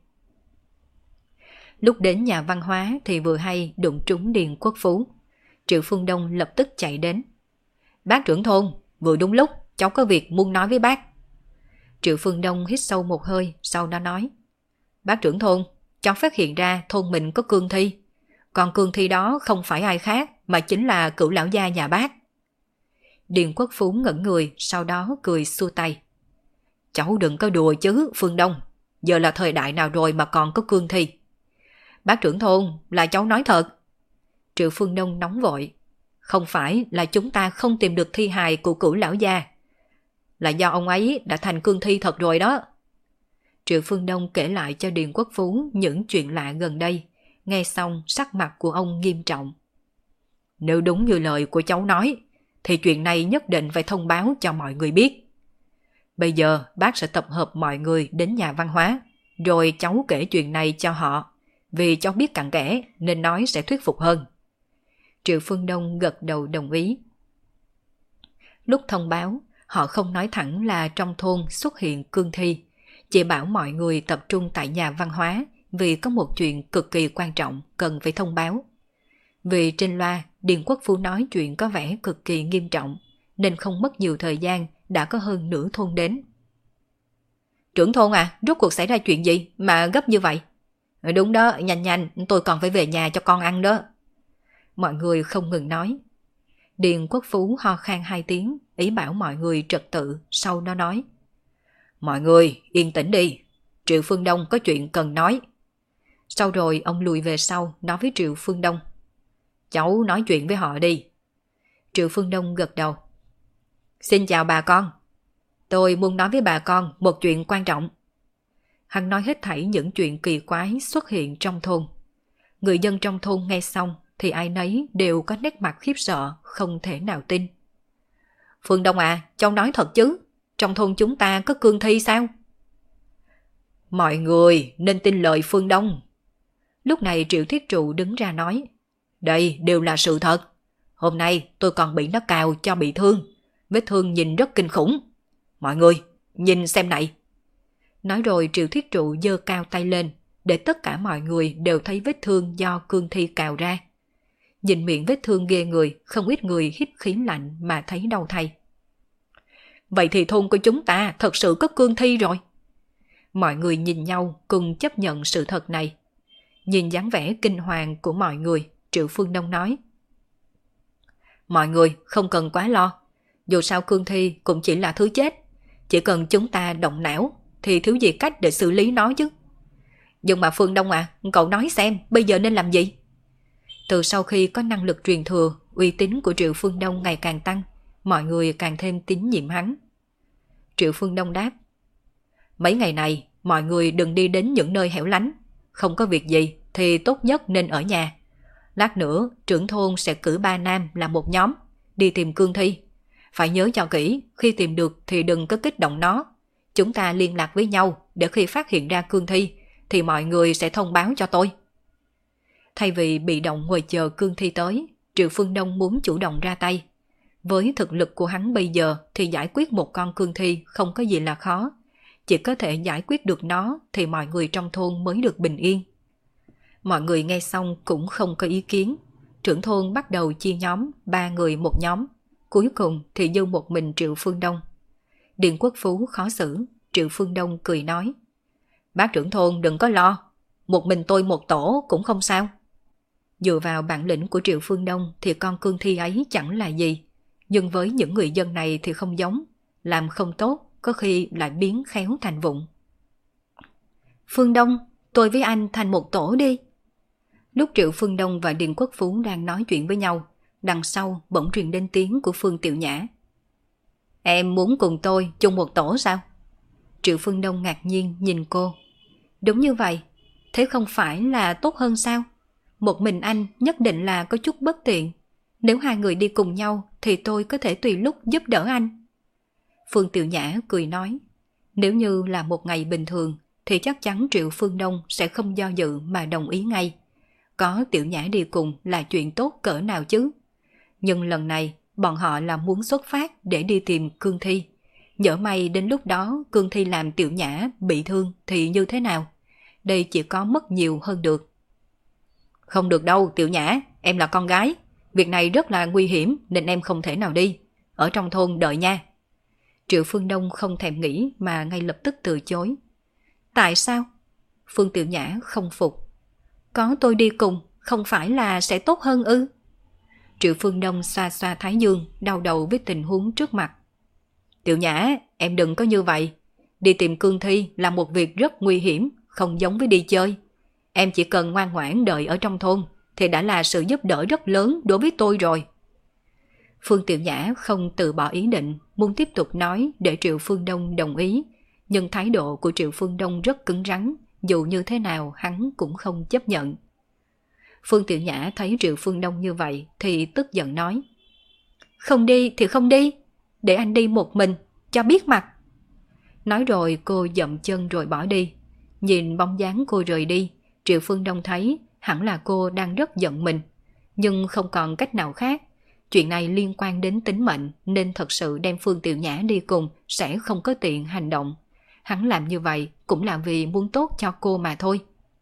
Lúc đến nhà văn hóa thì vừa hay đụng trúng Điền Quốc Phú. Triệu Phương Đông lập tức chạy đến. Bác trưởng thôn, vừa đúng lúc, cháu có việc muốn nói với bác. Triệu Phương Đông hít sâu một hơi, sau đó nói. Bác trưởng thôn, cháu phát hiện ra thôn mình có cương thi. Còn cương thi đó không phải ai khác, mà chính là cửu lão gia nhà bác. Điền Quốc Phú ngẩn người, sau đó cười xua tay. Cháu đừng có đùa chứ, Phương Đông. Giờ là thời đại nào rồi mà còn có cương thi. Bác trưởng thôn, là cháu nói thật. Triệu Phương Đông nóng vội. Không phải là chúng ta không tìm được thi hài của cửu lão gia, là do ông ấy đã thành cương thi thật rồi đó. Triệu Phương Đông kể lại cho Điền Quốc Phú những chuyện lạ gần đây. Nghe xong sắc mặt của ông nghiêm trọng. Nếu đúng như lời của cháu nói, thì chuyện này nhất định phải thông báo cho mọi người biết. Bây giờ bác sẽ tập hợp mọi người đến nhà văn hóa, rồi cháu kể chuyện này cho họ. Vì cháu biết cặn kẽ nên nói sẽ thuyết phục hơn. Triệu Phương Đông gật đầu đồng ý. Lúc thông báo, họ không nói thẳng là trong thôn xuất hiện cương thi, chỉ bảo mọi người tập trung tại nhà văn hóa vì có một chuyện cực kỳ quan trọng cần phải thông báo. Vì trên loa, Điền Quốc Phú nói chuyện có vẻ cực kỳ nghiêm trọng, nên không mất nhiều thời gian đã có hơn nửa thôn đến. Trưởng thôn à, rốt cuộc xảy ra chuyện gì mà gấp như vậy? Đúng đó, nhanh nhanh, tôi còn phải về nhà cho con ăn đó. Mọi người không ngừng nói. Điền Quốc Phú ho khan 2 tiếng, ý bảo mọi người trật tự, sau đó nói. Mọi người yên tĩnh đi, Triệu Phương Đông có chuyện cần nói. Sau rồi ông lùi về sau nói với Triệu Phương Đông. Cháu nói chuyện với họ đi. Triệu Phương Đông gật đầu. Xin chào bà con. Tôi muốn nói với bà con một chuyện quan trọng. Hắn nói hết thảy những chuyện kỳ quái xuất hiện trong thôn. Người dân trong thôn nghe xong thì ai nấy đều có nét mặt khiếp sợ, không thể nào tin. Phương Đông à, cháu nói thật chứ? Trong thôn chúng ta có cương thi sao? Mọi người nên tin lời Phương Đông. Lúc này Triệu Thiết Trụ đứng ra nói. Đây đều là sự thật. Hôm nay tôi còn bị nó cào cho bị thương. Vết thương nhìn rất kinh khủng. Mọi người, nhìn xem này. Nói rồi Triệu Thiết Trụ giơ cao tay lên, để tất cả mọi người đều thấy vết thương do cương thi cào ra. Nhìn miệng vết thương ghê người, không ít người hít khí lạnh mà thấy đau thay. Vậy thì thôn của chúng ta thật sự có cương thi rồi. Mọi người nhìn nhau cùng chấp nhận sự thật này. Nhìn dáng vẻ kinh hoàng của mọi người, Triệu Phương Đông nói. Mọi người không cần quá lo. Dù sao cương thi cũng chỉ là thứ chết. Chỉ cần chúng ta động não thì thiếu gì cách để xử lý nó chứ. Nhưng mà Phương Đông à, cậu nói xem bây giờ nên làm gì? Từ sau khi có năng lực truyền thừa, uy tín của Triệu Phương Đông ngày càng tăng, mọi người càng thêm tín nhiệm hắn. Triệu Phương Đông đáp. Mấy ngày này, mọi người đừng đi đến những nơi hẻo lánh. Không có việc gì thì tốt nhất nên ở nhà. Lát nữa, trưởng thôn sẽ cử 3 nam làm một nhóm, đi tìm cương thi. Phải nhớ cho kỹ, khi tìm được thì đừng có kích động nó. Chúng ta liên lạc với nhau để khi phát hiện ra cương thi thì mọi người sẽ thông báo cho tôi. Thay vì bị động ngồi chờ cương thi tới, Triệu Phương Đông muốn chủ động ra tay. Với thực lực của hắn bây giờ thì giải quyết một con cương thi không có gì là khó. Chỉ có thể giải quyết được nó thì mọi người trong thôn mới được bình yên. Mọi người nghe xong cũng không có ý kiến. Trưởng thôn bắt đầu chia nhóm, 3 người một nhóm. Cuối cùng thì dư một mình Triệu Phương Đông. Điền Quốc Phú khó xử, Triệu Phương Đông cười nói: Bác trưởng thôn đừng có lo, một mình tôi một tổ cũng không sao. Dựa vào bản lĩnh của Triệu Phương Đông thì con cương thi ấy chẳng là gì. Nhưng với những người dân này thì không giống. Làm không tốt, có khi lại biến khéo thành vụng. Phương Đông, tôi với anh thành một tổ đi. Lúc Triệu Phương Đông và Điền Quốc Phú đang nói chuyện với nhau, đằng sau bỗng truyền đến tiếng của Phương Tiểu Nhã. Em muốn cùng tôi chung một tổ sao? Triệu Phương Đông ngạc nhiên nhìn cô. Đúng như vậy, thế không phải là tốt hơn sao? Một mình anh nhất định là có chút bất tiện. Nếu hai người đi cùng nhau thì tôi có thể tùy lúc giúp đỡ anh. Phương Tiểu Nhã cười nói, nếu như là một ngày bình thường thì chắc chắn Triệu Phương Đông sẽ không do dự mà đồng ý ngay. Có Tiểu Nhã đi cùng là chuyện tốt cỡ nào chứ. Nhưng lần này bọn họ là muốn xuất phát để đi tìm cương thi. Nhỡ may đến lúc đó cương thi làm Tiểu Nhã bị thương thì như thế nào? Đây chỉ có mất nhiều hơn được. Không được đâu Tiểu Nhã, em là con gái. Việc này rất là nguy hiểm nên em không thể nào đi. Ở trong thôn đợi nha. Triệu Phương Đông không thèm nghĩ mà ngay lập tức từ chối. Tại sao? Phương Tiểu Nhã không phục. Có tôi đi cùng không phải là sẽ tốt hơn ư? Triệu Phương Đông xoa xoa thái dương, đau đầu với tình huống trước mặt. Tiểu Nhã, em đừng có như vậy. Đi tìm cương thi là một việc rất nguy hiểm, không giống với đi chơi. Em chỉ cần ngoan ngoãn đợi ở trong thôn thì đã là sự giúp đỡ rất lớn đối với tôi rồi. Phương Tiểu Nhã không từ bỏ ý định, muốn tiếp tục nói để Triệu Phương Đông đồng ý. Nhưng thái độ của Triệu Phương Đông rất cứng rắn, dù như thế nào hắn cũng không chấp nhận. Phương Tiểu Nhã thấy Triệu Phương Đông như vậy thì tức giận nói. Không đi thì không đi, để anh đi một mình, cho biết mặt. Nói rồi cô dậm chân rồi bỏ đi. Nhìn bóng dáng cô rời đi, Triệu Phương Đông thấy hẳn là cô đang rất giận mình. Nhưng không còn cách nào khác. Chuyện này liên quan đến tính mệnh nên thật sự đem Phương Tiểu Nhã đi cùng sẽ không có tiện hành động. Hắn làm như vậy cũng là vì muốn tốt cho cô mà thôi.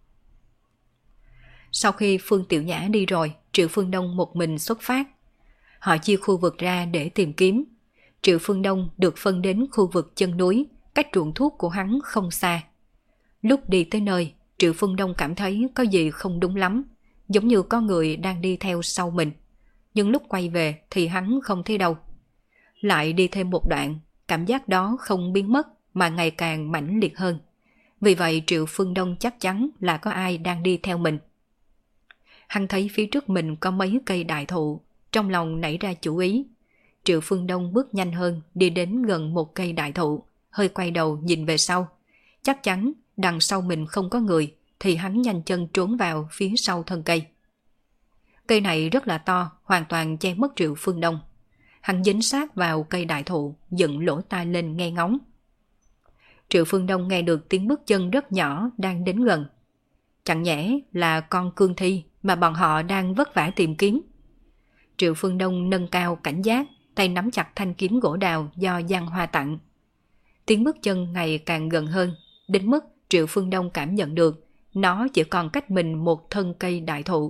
Sau khi Phương Tiểu Nhã đi rồi, Triệu Phương Đông một mình xuất phát. Họ chia khu vực ra để tìm kiếm. Triệu Phương Đông được phân đến khu vực chân núi, cách ruộng thuốc của hắn không xa. Lúc đi tới nơi, Triệu Phương Đông cảm thấy có gì không đúng lắm, giống như có người đang đi theo sau mình. Nhưng lúc quay về thì hắn không thấy đâu. Lại đi thêm một đoạn, cảm giác đó không biến mất mà ngày càng mãnh liệt hơn. Vì vậy Triệu Phương Đông chắc chắn là có ai đang đi theo mình. Hắn thấy phía trước mình có mấy cây đại thụ, trong lòng nảy ra chủ ý. Triệu Phương Đông bước nhanh hơn, đi đến gần một cây đại thụ, hơi quay đầu nhìn về sau. Chắc chắn đằng sau mình không có người, thì hắn nhanh chân trốn vào phía sau thân cây. Cây này rất là to, hoàn toàn che mất Triệu Phương Đông. Hắn dính sát vào cây đại thụ, dựng lỗ tai lên nghe ngóng. Triệu Phương Đông nghe được tiếng bước chân rất nhỏ đang đến gần. Chẳng nhẽ là con cương thi mà bọn họ đang vất vả tìm kiếm. Triệu Phương Đông nâng cao cảnh giác, tay nắm chặt thanh kiếm gỗ đào do Giang Hoa tặng. Tiếng bước chân ngày càng gần hơn, đến mức Triệu Phương Đông cảm nhận được nó chỉ còn cách mình một thân cây đại thụ.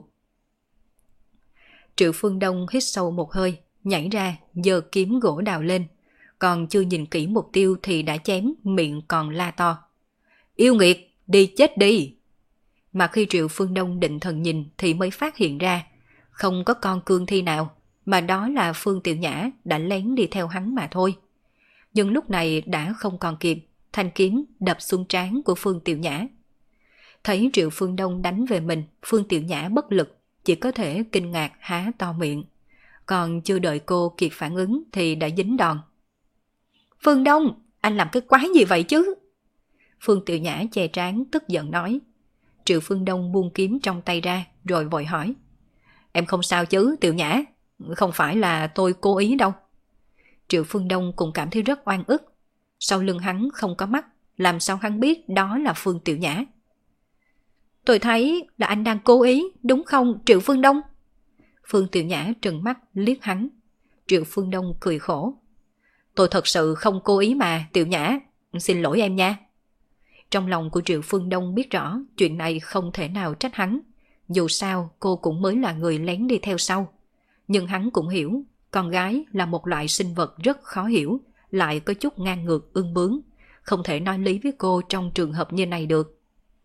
Triệu Phương Đông hít sâu một hơi, nhảy ra, giơ kiếm gỗ đào lên. Còn chưa nhìn kỹ mục tiêu thì đã chém, miệng còn la to. Yêu nghiệt, đi chết đi! Mà khi Triệu Phương Đông định thần nhìn thì mới phát hiện ra, không có con cương thi nào, mà đó là Phương Tiểu Nhã đã lén đi theo hắn mà thôi. Nhưng lúc này đã không còn kịp, thanh kiếm đập xuống trán của Phương Tiểu Nhã. Thấy Triệu Phương Đông đánh về mình, Phương Tiểu Nhã bất lực, chỉ có thể kinh ngạc há to miệng. Còn chưa đợi cô kịp phản ứng thì đã dính đòn. Phương Đông, anh làm cái quái gì vậy chứ? Phương Tiểu Nhã che trán tức giận nói. Triệu Phương Đông buông kiếm trong tay ra rồi vội hỏi. Em không sao chứ Tiểu Nhã, không phải là tôi cố ý đâu. Triệu Phương Đông cũng cảm thấy rất oan ức. sau lưng hắn không có mắt, làm sao hắn biết đó là Phương Tiểu Nhã? Tôi thấy là anh đang cố ý, đúng không Triệu Phương Đông? Phương Tiểu Nhã trừng mắt liếc hắn. Triệu Phương Đông cười khổ. Tôi thật sự không cố ý mà, Tiểu Nhã, xin lỗi em nha. Trong lòng của Triệu Phương Đông biết rõ chuyện này không thể nào trách hắn. Dù sao cô cũng mới là người lén đi theo sau. Nhưng hắn cũng hiểu, con gái là một loại sinh vật rất khó hiểu, lại có chút ngang ngược ương bướng. Không thể nói lý với cô trong trường hợp như này được.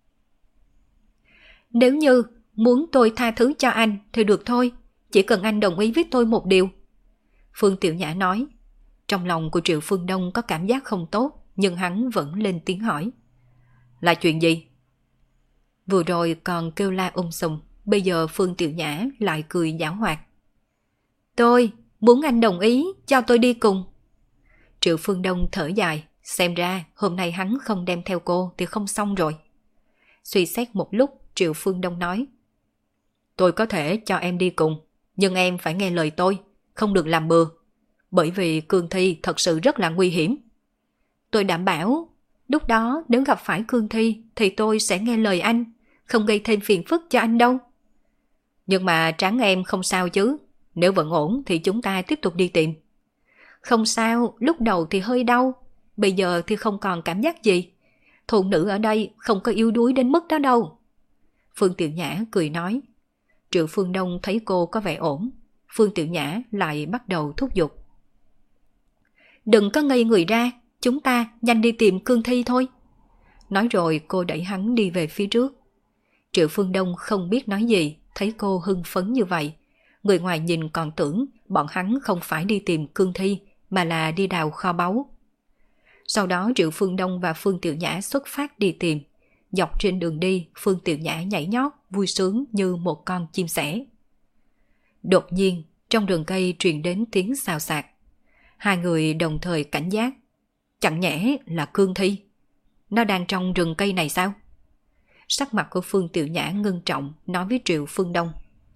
Nếu như muốn tôi tha thứ cho anh thì được thôi, chỉ cần anh đồng ý với tôi một điều. Phương Tiểu Nhã nói. Trong lòng của Triệu Phương Đông có cảm giác không tốt, nhưng hắn vẫn lên tiếng hỏi. Là chuyện gì? Vừa rồi còn kêu la sùm, bây giờ Phương Tiểu Nhã lại cười giảo hoạt. Tôi muốn anh đồng ý cho tôi đi cùng. Triệu Phương Đông thở dài, xem ra hôm nay hắn không đem theo cô thì không xong rồi. Suy xét một lúc, Triệu Phương Đông nói. Tôi có thể cho em đi cùng, nhưng em phải nghe lời tôi, không được làm bừa. Bởi vì cương thi thật sự rất là nguy hiểm. Tôi đảm bảo, lúc đó nếu gặp phải cương thi thì tôi sẽ nghe lời anh, không gây thêm phiền phức cho anh đâu. Nhưng mà tráng em không sao chứ, nếu vẫn ổn thì chúng ta tiếp tục đi tìm. Không sao, lúc đầu thì hơi đau, bây giờ thì không còn cảm giác gì. Phụ nữ ở đây không có yếu đuối đến mức đó đâu. Phương Tiểu Nhã cười nói. Triệu Phương Đông thấy cô có vẻ ổn, Phương Tiểu Nhã lại bắt đầu thúc giục. Đừng có ngây người ra, chúng ta nhanh đi tìm cương thi thôi. Nói rồi cô đẩy hắn đi về phía trước. Triệu Phương Đông không biết nói gì, thấy cô hưng phấn như vậy. Người ngoài nhìn còn tưởng bọn hắn không phải đi tìm cương thi, mà là đi đào kho báu. Sau đó Triệu Phương Đông và Phương Tiểu Nhã xuất phát đi tìm. Dọc trên đường đi, Phương Tiểu Nhã nhảy nhót, vui sướng như một con chim sẻ. Đột nhiên, trong rừng cây truyền đến tiếng xào xạc. Hai người đồng thời cảnh giác. Chẳng nhẽ là cương thi? Nó đang trong rừng cây này sao? Sắc mặt của Phương Tiểu Nhã ngưng trọng nói với Triệu Phương Đông.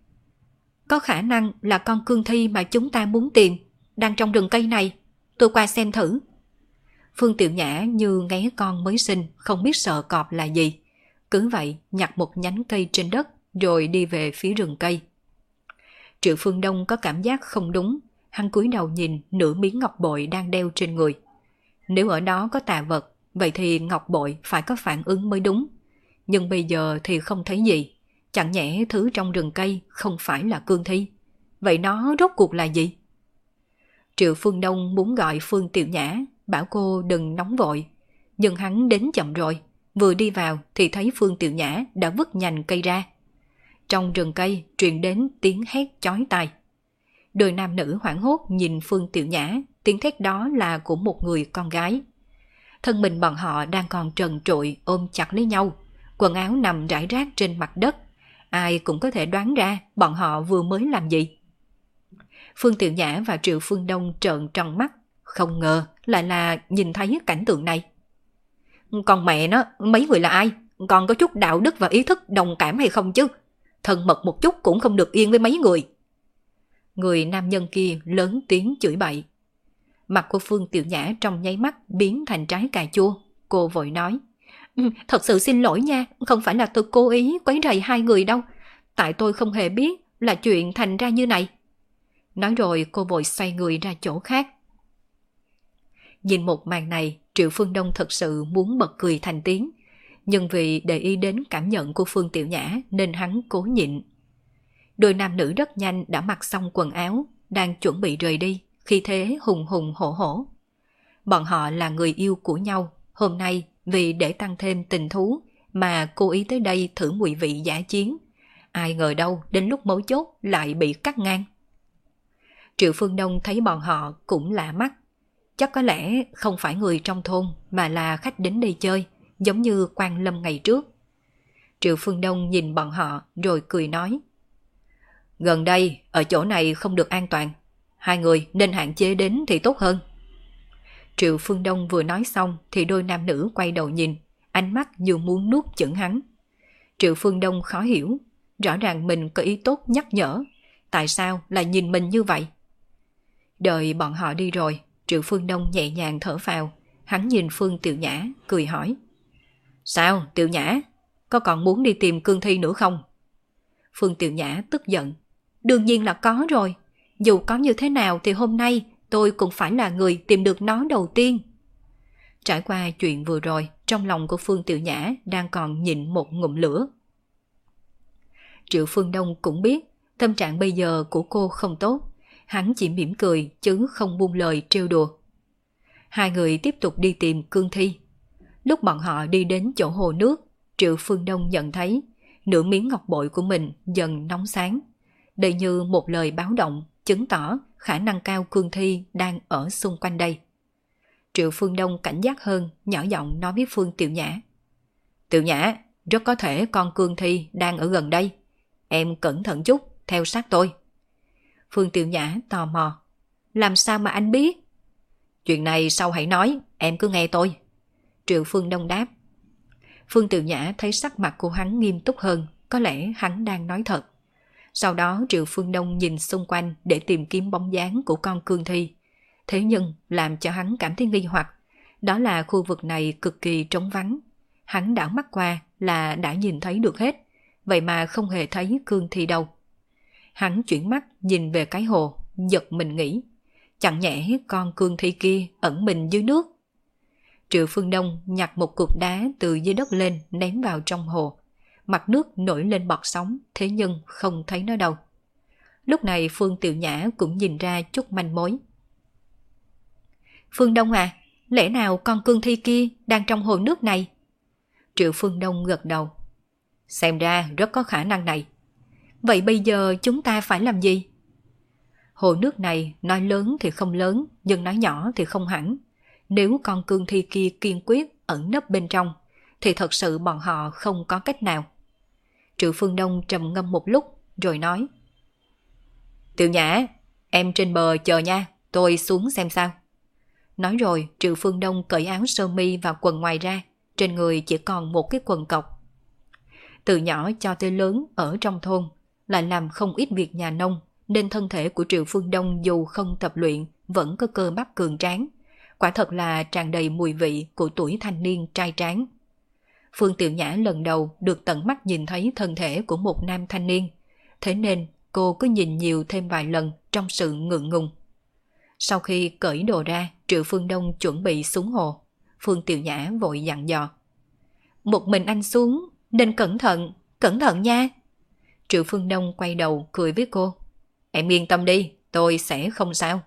Có khả năng là con cương thi mà chúng ta muốn tìm, đang trong rừng cây này. Tôi qua xem thử. Phương Tiểu Nhã như ngé con mới sinh, không biết sợ cọp là gì. Cứ vậy nhặt một nhánh cây trên đất rồi đi về phía rừng cây. Triệu Phương Đông có cảm giác không đúng. Hắn cúi đầu nhìn nửa miếng ngọc bội đang đeo trên người. Nếu ở đó có tà vật, vậy thì ngọc bội phải có phản ứng mới đúng. Nhưng bây giờ thì không thấy gì. Chẳng nhẽ thứ trong rừng cây không phải là cương thi. Vậy nó rốt cuộc là gì? Triệu Phương Đông muốn gọi Phương Tiểu Nhã, bảo cô đừng nóng vội. Nhưng hắn đến chậm rồi. Vừa đi vào thì thấy Phương Tiểu Nhã đã vứt nhành cây ra. Trong rừng cây truyền đến tiếng hét chói tai. Đôi nam nữ hoảng hốt nhìn Phương Tiểu Nhã, tiếng thét đó là của một người con gái. Thân mình bọn họ đang còn trần trụi ôm chặt lấy nhau, quần áo nằm rải rác trên mặt đất. Ai cũng có thể đoán ra bọn họ vừa mới làm gì. Phương Tiểu Nhã và Triệu Phương Đông trợn tròn mắt, không ngờ lại là nhìn thấy cảnh tượng này. Còn mẹ nó, mấy người là ai? Còn có chút đạo đức và ý thức đồng cảm hay không chứ? Thân mật một chút cũng không được yên với mấy người. Người nam nhân kia lớn tiếng chửi bậy. Mặt của Phương Tiểu Nhã trong nháy mắt biến thành trái cà chua. Cô vội nói. Thật sự xin lỗi nha, không phải là tôi cố ý quấy rầy hai người đâu. Tại tôi không hề biết là chuyện thành ra như này. Nói rồi cô vội xoay người ra chỗ khác. Nhìn một màn này, Triệu Phương Đông thật sự muốn bật cười thành tiếng. Nhưng vì để ý đến cảm nhận của Phương Tiểu Nhã nên hắn cố nhịn. Đôi nam nữ rất nhanh đã mặc xong quần áo, đang chuẩn bị rời đi, khi thế hùng hùng hổ hổ. Bọn họ là người yêu của nhau, hôm nay vì để tăng thêm tình thú mà cố ý tới đây thử mùi vị dã chiến. Ai ngờ đâu đến lúc mấu chốt lại bị cắt ngang. Triệu Phương Đông thấy bọn họ cũng lạ mắt. Chắc có lẽ không phải người trong thôn mà là khách đến đây chơi, giống như Quan Lâm ngày trước. Triệu Phương Đông nhìn bọn họ rồi cười nói. Gần đây, ở chỗ này không được an toàn. Hai người nên hạn chế đến thì tốt hơn. Triệu Phương Đông vừa nói xong thì đôi nam nữ quay đầu nhìn, ánh mắt như muốn nuốt chửng hắn. Triệu Phương Đông khó hiểu, rõ ràng mình có ý tốt nhắc nhở, tại sao lại nhìn mình như vậy? Đợi bọn họ đi rồi, Triệu Phương Đông nhẹ nhàng thở phào, Hắn nhìn Phương Tiểu Nhã, cười hỏi. Sao, Tiểu Nhã? Có còn muốn đi tìm cương thi nữa không? Phương Tiểu Nhã tức giận. Đương nhiên là có rồi. Dù có như thế nào thì hôm nay tôi cũng phải là người tìm được nó đầu tiên. Trải qua chuyện vừa rồi, trong lòng của Phương Tiểu Nhã đang còn nhịn một ngụm lửa. Triệu Phương Đông cũng biết tâm trạng bây giờ của cô không tốt. Hắn chỉ mỉm cười chứ không buông lời trêu đùa. Hai người tiếp tục đi tìm cương thi. Lúc bọn họ đi đến chỗ hồ nước, Triệu Phương Đông nhận thấy nửa miếng ngọc bội của mình dần nóng sáng. Đây như một lời báo động, chứng tỏ khả năng cao cương thi đang ở xung quanh đây. Triệu Phương Đông cảnh giác hơn, nhỏ giọng nói với Phương Tiểu Nhã. Tiểu Nhã, rất có thể con cương thi đang ở gần đây. Em cẩn thận chút, theo sát tôi. Phương Tiểu Nhã tò mò. Làm sao mà anh biết? Chuyện này sau hãy nói, em cứ nghe tôi. Triệu Phương Đông đáp. Phương Tiểu Nhã thấy sắc mặt của hắn nghiêm túc hơn, có lẽ hắn đang nói thật. Sau đó Triệu Phương Đông nhìn xung quanh để tìm kiếm bóng dáng của con cương thi. Thế nhưng làm cho hắn cảm thấy nghi hoặc, đó là khu vực này cực kỳ trống vắng. Hắn đảo mắt qua là đã nhìn thấy được hết, vậy mà không hề thấy cương thi đâu. Hắn chuyển mắt nhìn về cái hồ, giật mình nghĩ, chẳng nhẽ con cương thi kia ẩn mình dưới nước. Triệu Phương Đông nhặt một cục đá từ dưới đất lên ném vào trong hồ. Mặt nước nổi lên bọt sóng, thế nhưng không thấy nó đâu. Lúc này Phương Tiểu Nhã cũng nhìn ra chút manh mối. Phương Đông à, lẽ nào con cương thi kia đang trong hồ nước này? Triệu Phương Đông gật đầu. Xem ra rất có khả năng này. Vậy bây giờ chúng ta phải làm gì? Hồ nước này nói lớn thì không lớn, nhưng nói nhỏ thì không hẳn. Nếu con cương thi kia kiên quyết ẩn nấp bên trong, thì thật sự bọn họ không có cách nào. Triệu Phương Đông trầm ngâm một lúc rồi nói. Tiểu Nhã, em trên bờ chờ nha, tôi xuống xem sao. Nói rồi Triệu Phương Đông cởi áo sơ mi và quần ngoài ra, trên người chỉ còn một cái quần cộc. Từ nhỏ cho tới lớn ở trong thôn, lại làm không ít việc nhà nông, nên thân thể của Triệu Phương Đông dù không tập luyện vẫn có cơ bắp cường tráng. Quả thật là tràn đầy mùi vị của tuổi thanh niên trai tráng. Phương Tiểu Nhã lần đầu được tận mắt nhìn thấy thân thể của một nam thanh niên, thế nên cô cứ nhìn nhiều thêm vài lần trong sự ngượng ngùng. Sau khi cởi đồ ra, Triệu Phương Đông chuẩn bị xuống hồ. Phương Tiểu Nhã vội dặn dò. Một mình anh xuống, nên cẩn thận nha. Triệu Phương Đông quay đầu cười với cô. Em yên tâm đi, tôi sẽ không sao.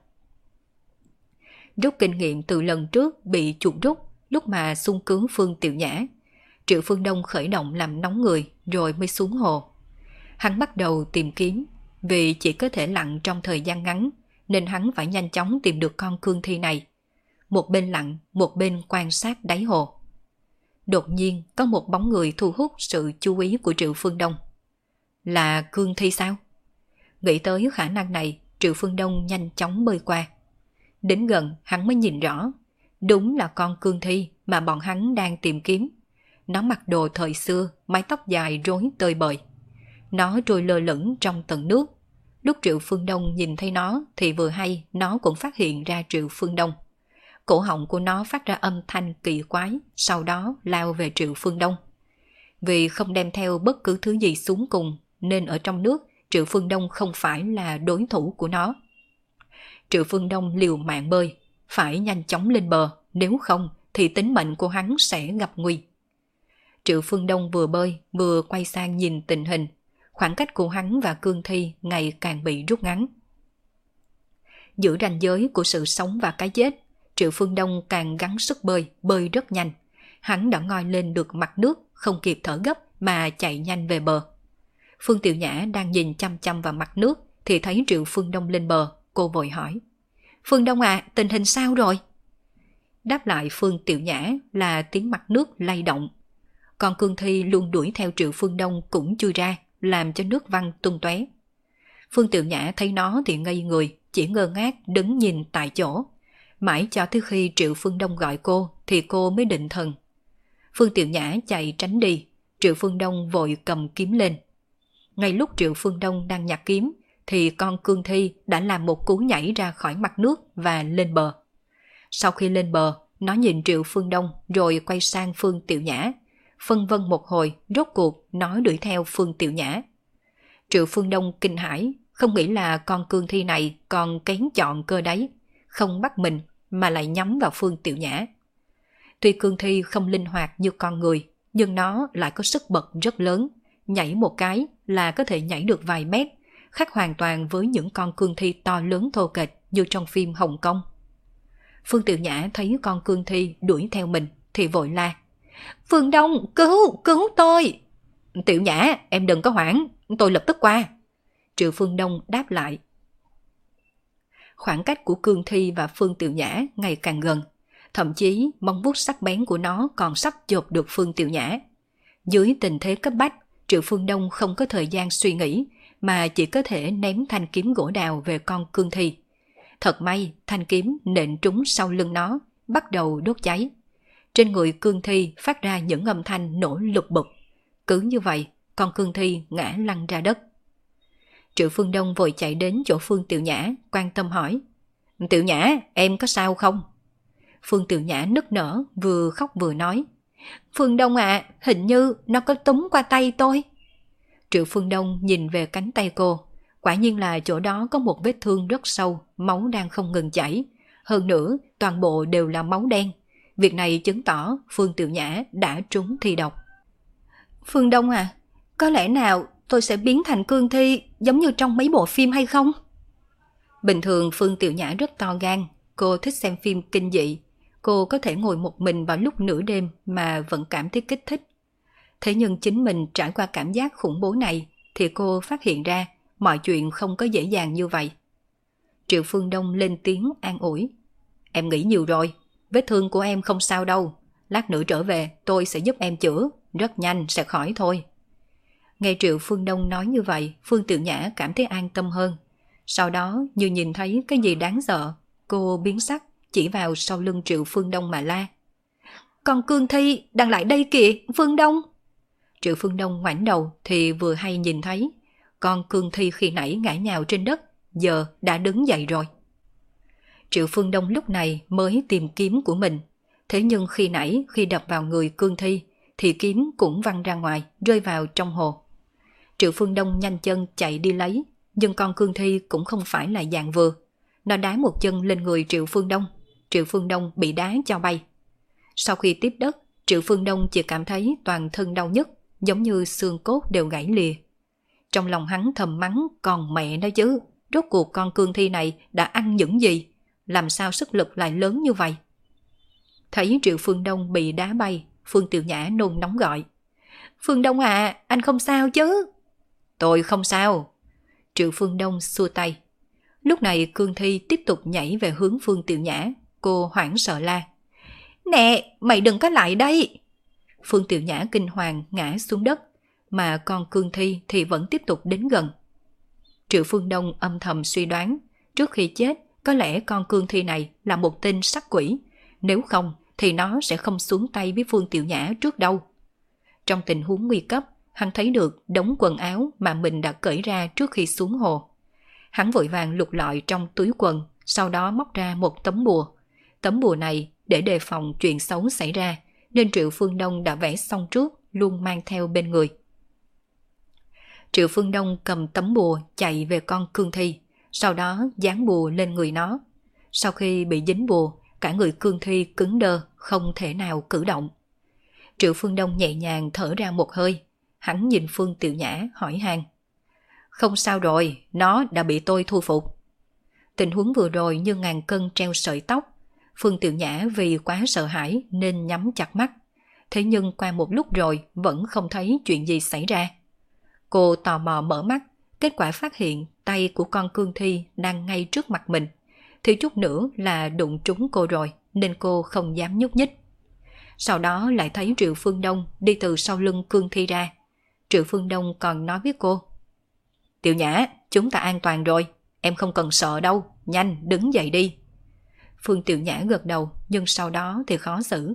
Rút kinh nghiệm từ lần trước bị chuột rút lúc mà xung cứu Phương Tiểu Nhã, Triệu Phương Đông khởi động làm nóng người rồi mới xuống hồ. Hắn bắt đầu tìm kiếm, vì chỉ có thể lặn trong thời gian ngắn nên hắn phải nhanh chóng tìm được con cương thi này. Một bên lặn, một bên quan sát đáy hồ. Đột nhiên có một bóng người thu hút sự chú ý của Triệu Phương Đông. Là cương thi sao? Nghĩ tới khả năng này, Triệu Phương Đông nhanh chóng bơi qua. Đến gần hắn mới nhìn rõ, đúng là con cương thi mà bọn hắn đang tìm kiếm. Nó mặc đồ thời xưa, mái tóc dài rối tơi bời. Nó trôi lơ lửng trong tầng nước. Lúc Triệu Phương Đông nhìn thấy nó thì vừa hay nó cũng phát hiện ra Triệu Phương Đông. Cổ họng của nó phát ra âm thanh kỳ quái, sau đó lao về Triệu Phương Đông. Vì không đem theo bất cứ thứ gì xuống cùng, nên ở trong nước Triệu Phương Đông không phải là đối thủ của nó. Triệu Phương Đông liều mạng bơi, phải nhanh chóng lên bờ, nếu không thì tính mệnh của hắn sẽ gặp nguy. Triệu Phương Đông vừa bơi vừa quay sang nhìn tình hình, khoảng cách của hắn và cương thi ngày càng bị rút ngắn. Giữa ranh giới của sự sống và cái chết, Triệu Phương Đông càng gắng sức bơi rất nhanh. Hắn đã ngoi lên được mặt nước, không kịp thở gấp mà chạy nhanh về bờ. Phương Tiểu Nhã đang nhìn chăm chăm vào mặt nước thì thấy Triệu Phương Đông lên bờ, cô vội hỏi. Phương Đông à, tình hình sao rồi? Đáp lại Phương Tiểu Nhã là tiếng mặt nước lay động. Còn cương thi luôn đuổi theo Triệu Phương Đông cũng chui ra, làm cho nước văng tung tóe. Phương Tiểu Nhã thấy nó thì ngây người, chỉ ngơ ngác đứng nhìn tại chỗ. Mãi cho tới khi Triệu Phương Đông gọi cô thì cô mới định thần. Phương Tiểu Nhã chạy tránh đi, Triệu Phương Đông vội cầm kiếm lên. Ngay lúc Triệu Phương Đông đang nhặt kiếm thì con cương thi đã làm một cú nhảy ra khỏi mặt nước và lên bờ. Sau khi lên bờ, Nó nhìn Triệu Phương Đông rồi quay sang Phương Tiểu Nhã. Phân vân một hồi, rốt cuộc nó đuổi theo Phương Tiểu Nhã. Triệu Phương Đông kinh hãi, không nghĩ là con cương thi này còn kén chọn cơ đấy, không bắt mình mà lại nhắm vào Phương Tiểu Nhã. Tuy cương thi không linh hoạt như con người, nhưng nó lại có sức bật rất lớn, nhảy một cái là có thể nhảy được vài mét, khác hoàn toàn với những con cương thi to lớn thô kệch như trong phim Hồng Kông. Phương Tiểu Nhã thấy con cương thi đuổi theo mình thì vội la: Phương Đông, cứu tôi! Tiểu Nhã, em đừng có hoảng, tôi lập tức qua. Triệu Phương Đông đáp lại. Khoảng cách của cương thi và Phương Tiểu Nhã ngày càng gần, thậm chí móng vuốt sắc bén của nó còn sắp chộp được Phương Tiểu Nhã. Dưới tình thế cấp bách, Triệu Phương Đông không có thời gian suy nghĩ mà chỉ có thể ném thanh kiếm gỗ đào về con cương thi. Thật may, thanh kiếm nện trúng sau lưng nó, bắt đầu đốt cháy. Trên người cương thi phát ra những âm thanh nổ lục bục. Cứ như vậy, con cương thi ngã lăn ra đất. Triệu Phương Đông vội chạy đến chỗ Phương Tiểu Nhã, quan tâm hỏi: Tiểu Nhã, em có sao không? Phương Tiểu Nhã nức nở, vừa khóc vừa nói: Phương Đông à, hình như nó có túm qua tay tôi. Triệu Phương Đông nhìn về cánh tay cô. Quả nhiên là chỗ đó có một vết thương rất sâu, máu đang không ngừng chảy. Hơn nữa, toàn bộ đều là máu đen. Việc này chứng tỏ Phương Tiểu Nhã đã trúng thi độc. Phương Đông à, có lẽ nào tôi sẽ biến thành cương thi giống như trong mấy bộ phim hay không? Bình thường Phương Tiểu Nhã rất to gan, cô thích xem phim kinh dị. Cô có thể ngồi một mình vào lúc nửa đêm mà vẫn cảm thấy kích thích. Thế nhưng chính mình trải qua cảm giác khủng bố này thì cô phát hiện ra mọi chuyện không có dễ dàng như vậy. Triệu Phương Đông lên tiếng an ủi: Em nghĩ nhiều rồi, vết thương của em không sao đâu. Lát nữa trở về tôi sẽ giúp em chữa, rất nhanh sẽ khỏi thôi. Nghe Triệu Phương Đông nói như vậy, Phương Tiểu Nhã cảm thấy an tâm hơn. Sau đó như nhìn thấy cái gì đáng sợ, cô biến sắc chỉ vào sau lưng Triệu Phương Đông mà la: Con cương thi đang lại đây kìa, Phương Đông! Triệu Phương Đông ngoảnh đầu thì vừa hay nhìn thấy con cương thi khi nãy ngã nhào trên đất, giờ đã đứng dậy rồi. Triệu Phương Đông lúc này mới tìm kiếm của mình. Thế nhưng khi nãy khi đập vào người cương thi thì kiếm cũng văng ra ngoài, rơi vào trong hồ. Triệu Phương Đông nhanh chân chạy đi lấy, nhưng con cương thi cũng không phải là dạng vừa. Nó đá một chân lên người Triệu Phương Đông. Triệu Phương Đông bị đá cho bay. Sau khi tiếp đất, Triệu Phương Đông chỉ cảm thấy toàn thân đau nhức, giống như xương cốt đều gãy lìa. Trong lòng hắn thầm mắng còn mẹ nó chứ, rốt cuộc con cương thi này đã ăn những gì, làm sao sức lực lại lớn như vậy. Thấy Triệu Phương Đông bị đá bay, Phương Tiểu Nhã nôn nóng gọi: Phương Đông à, anh không sao chứ? Tôi không sao. Triệu Phương Đông xua tay. Lúc này cương thi tiếp tục nhảy về hướng Phương Tiểu Nhã. Cô hoảng sợ la: Nè, mày đừng có lại đây! Phương Tiểu Nhã kinh hoàng ngã xuống đất, mà con cương thi thì vẫn tiếp tục đến gần. Triệu Phương Đông âm thầm suy đoán, trước khi chết có lẽ con cương thi này là một tên sát quỷ, nếu không thì nó sẽ không xuống tay với Phương Tiểu Nhã trước đâu. Trong tình huống nguy cấp, hắn thấy được đống quần áo mà mình đã cởi ra trước khi xuống hồ. Hắn vội vàng lục lọi trong túi quần, sau đó móc ra một tấm bùa. Tấm bùa này để đề phòng chuyện xấu xảy ra, nên Triệu Phương Đông đã vẽ xong trước, luôn mang theo bên người. Triệu Phương Đông cầm tấm bùa chạy về con cương thi, sau đó dán bùa lên người nó. Sau khi bị dính bùa, cả người cương thi cứng đơ, không thể nào cử động. Triệu Phương Đông nhẹ nhàng thở ra một hơi, hắn nhìn Phương Tiểu Nhã hỏi han: Không sao rồi, nó đã bị tôi thu phục. Tình huống vừa rồi như ngàn cân treo sợi tóc. Phương Tiểu Nhã vì quá sợ hãi nên nhắm chặt mắt. Thế nhưng qua một lúc rồi vẫn không thấy chuyện gì xảy ra. Cô tò mò mở mắt, kết quả phát hiện tay của con cương thi đang ngay trước mặt mình. Thiếu chút nữa là đụng trúng cô rồi, nên cô không dám nhúc nhích. Sau đó lại thấy Triệu Phương Đông đi từ sau lưng cương thi ra. Triệu Phương Đông còn nói với cô: Tiểu Nhã, chúng ta an toàn rồi, em không cần sợ đâu, nhanh đứng dậy đi. Phương Tiểu Nhã gật đầu, nhưng sau đó thì khó xử.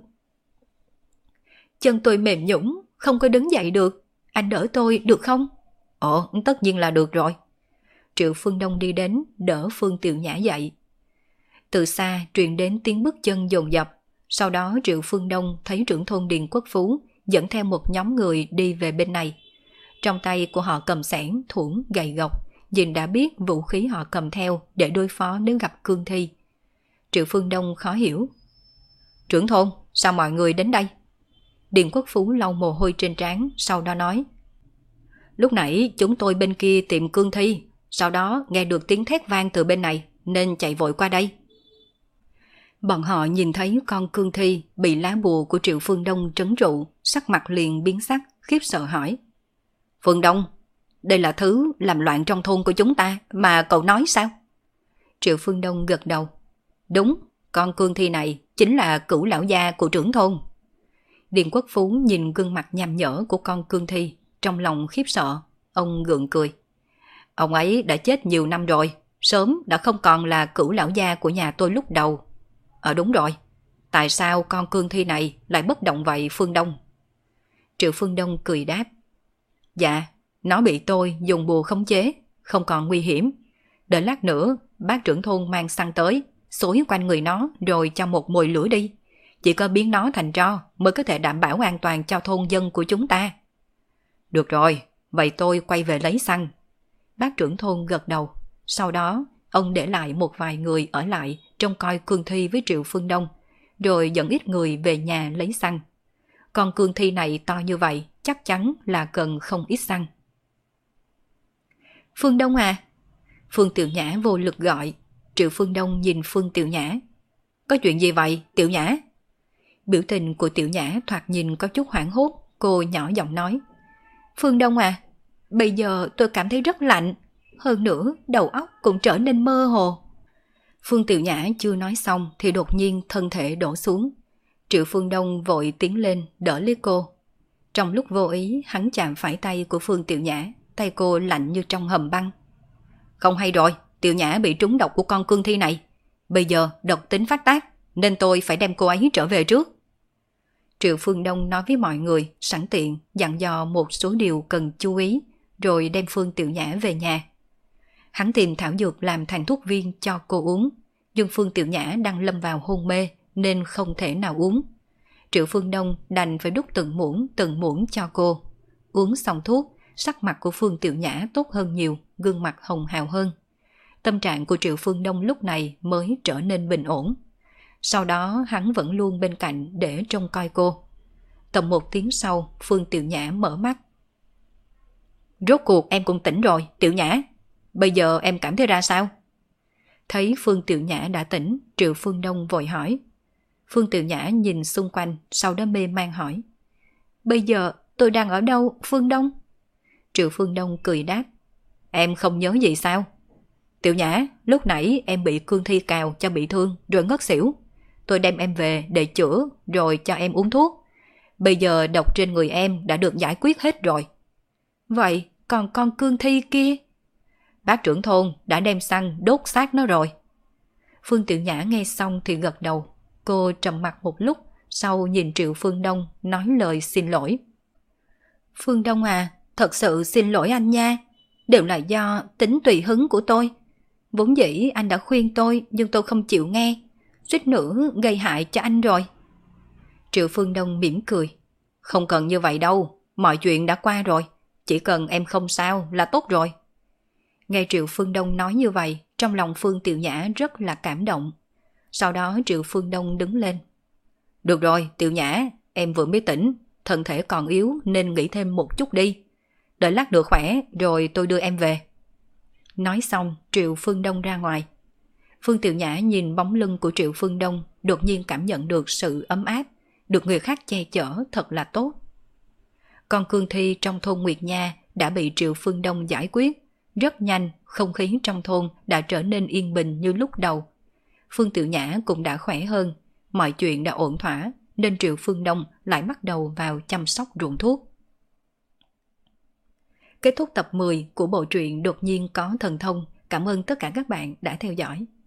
Chân tôi mềm nhũn, không có đứng dậy được, anh đỡ tôi được không? Ồ, tất nhiên là được rồi. Triệu Phương Đông đi đến, đỡ Phương Tiểu Nhã dậy. Từ xa truyền đến tiếng bước chân dồn dập, Sau đó Triệu Phương Đông thấy trưởng thôn Điền Quốc Phú dẫn theo một nhóm người đi về bên này. Trong tay của họ cầm xẻng, thuẫn, gậy gộc, nhìn đã biết vũ khí họ cầm theo để đối phó nếu gặp cương thi. Triệu Phương Đông khó hiểu. Trưởng thôn, sao mọi người đến đây? Điền Quốc Phú lau mồ hôi trên trán, sau đó nói. Lúc nãy chúng tôi bên kia tìm cương thi, sau đó nghe được tiếng thét vang từ bên này, nên chạy vội qua đây. Bọn họ nhìn thấy con cương thi bị lá bùa của Triệu Phương Đông trấn trụ, sắc mặt liền biến sắc, khiếp sợ hỏi. Phương Đông, đây là thứ làm loạn trong thôn của chúng ta mà cậu nói sao? Triệu Phương Đông gật đầu. Đúng, con cương thi này chính là cửu lão gia của trưởng thôn. Điền Quốc Phú nhìn gương mặt nham nhở của con cương thi, trong lòng khiếp sợ, ông gượng cười. Ông ấy đã chết nhiều năm rồi, sớm đã không còn là cửu lão gia của nhà tôi lúc đầu. Đúng rồi, tại sao con cương thi này lại bất động vậy Phương Đông? Triệu Phương Đông cười đáp. Dạ, nó bị tôi dùng bùa khống chế, không còn nguy hiểm. Đợi lát nữa, bác trưởng thôn mang xăng tới, xối quanh người nó rồi cho một mồi lửa đi. Chỉ có biến nó thành tro mới có thể đảm bảo an toàn cho thôn dân của chúng ta. Được rồi, vậy tôi quay về lấy xăng. Bác trưởng thôn gật đầu. Sau đó, ông để lại một vài người ở lại trông coi cương thi với Triệu Phương Đông, rồi dẫn ít người về nhà lấy xăng. Con cương thi này to như vậy, chắc chắn là cần không ít xăng. Phương Đông à? Phương Tiểu Nhã vô lực gọi. Triệu Phương Đông nhìn Phương Tiểu Nhã. Có chuyện gì vậy, Tiểu Nhã? Biểu tình của Tiểu Nhã thoạt nhìn có chút hoảng hốt, cô nhỏ giọng nói. Phương Đông à, bây giờ tôi cảm thấy rất lạnh, hơn nữa đầu óc cũng trở nên mơ hồ. Phương Tiểu Nhã chưa nói xong thì đột nhiên thân thể đổ xuống. Triệu Phương Đông vội tiến lên đỡ lấy cô. Trong lúc vô ý hắn chạm phải tay của Phương Tiểu Nhã, tay cô lạnh như trong hầm băng. Không hay rồi, Tiểu Nhã bị trúng độc của con cương thi này. Bây giờ độc tính phát tác, nên tôi phải đem cô ấy trở về trước. Triệu Phương Đông nói với mọi người, sẵn tiện dặn dò một số điều cần chú ý, rồi đem Phương Tiểu Nhã về nhà. Hắn tìm thảo dược làm thành thuốc viên cho cô uống, nhưng Phương Tiểu Nhã đang lâm vào hôn mê nên không thể nào uống. Triệu Phương Đông đành phải đút từng muỗng cho cô. Uống xong thuốc, sắc mặt của Phương Tiểu Nhã tốt hơn nhiều, gương mặt hồng hào hơn. Tâm trạng của Triệu Phương Đông lúc này mới trở nên bình ổn. Sau đó hắn vẫn luôn bên cạnh để trông coi cô. Tầm 1 tiếng sau, Phương Tiểu Nhã mở mắt. Rốt cuộc em cũng tỉnh rồi, Tiểu Nhã. Bây giờ em cảm thấy ra sao? Thấy Phương Tiểu Nhã đã tỉnh, Triệu Phương Đông vội hỏi. Phương Tiểu Nhã nhìn xung quanh, sau đó mê man hỏi. Bây giờ tôi đang ở đâu, Phương Đông? Triệu Phương Đông cười đáp. Em không nhớ gì sao? Tiểu Nhã, lúc nãy em bị cương thi cào cho bị thương rồi ngất xỉu. Tôi đem em về để chữa rồi cho em uống thuốc. Bây giờ độc trên người em đã được giải quyết hết rồi. Vậy còn con cương thi kia? Bác trưởng thôn đã đem xăng đốt xác nó rồi. Phương Tiểu Nhã nghe xong thì gật đầu. Cô trầm mặc một lúc, sau nhìn Triệu Phương Đông nói lời xin lỗi. Phương Đông à, thật sự xin lỗi anh nha. Đều là do tính tùy hứng của tôi. Vốn dĩ anh đã khuyên tôi nhưng tôi không chịu nghe. Suýt nữa gây hại cho anh rồi. Triệu Phương Đông mỉm cười. Không cần như vậy đâu, mọi chuyện đã qua rồi. Chỉ cần em không sao là tốt rồi. Nghe Triệu Phương Đông nói như vậy, trong lòng Phương Tiểu Nhã rất là cảm động. Sau đó Triệu Phương Đông đứng lên. Được rồi, Tiểu Nhã, em vừa mới tỉnh, thân thể còn yếu nên nghỉ thêm một chút đi. Đợi lát nữa khỏe rồi tôi đưa em về. Nói xong, Triệu Phương Đông ra ngoài. Phương Tiểu Nhã nhìn bóng lưng của Triệu Phương Đông, đột nhiên cảm nhận được sự ấm áp, được người khác che chở thật là tốt. Con cương thi trong thôn Nguyệt Nha đã bị Triệu Phương Đông giải quyết. Rất nhanh, không khí trong thôn đã trở nên yên bình như lúc đầu. Phương Tiểu Nhã cũng đã khỏe hơn, mọi chuyện đã ổn thỏa, nên Triệu Phương Đông lại bắt đầu vào chăm sóc ruộng thuốc. Kết thúc tập 10 của bộ truyện Đột nhiên có thần thông. Cảm ơn tất cả các bạn đã theo dõi.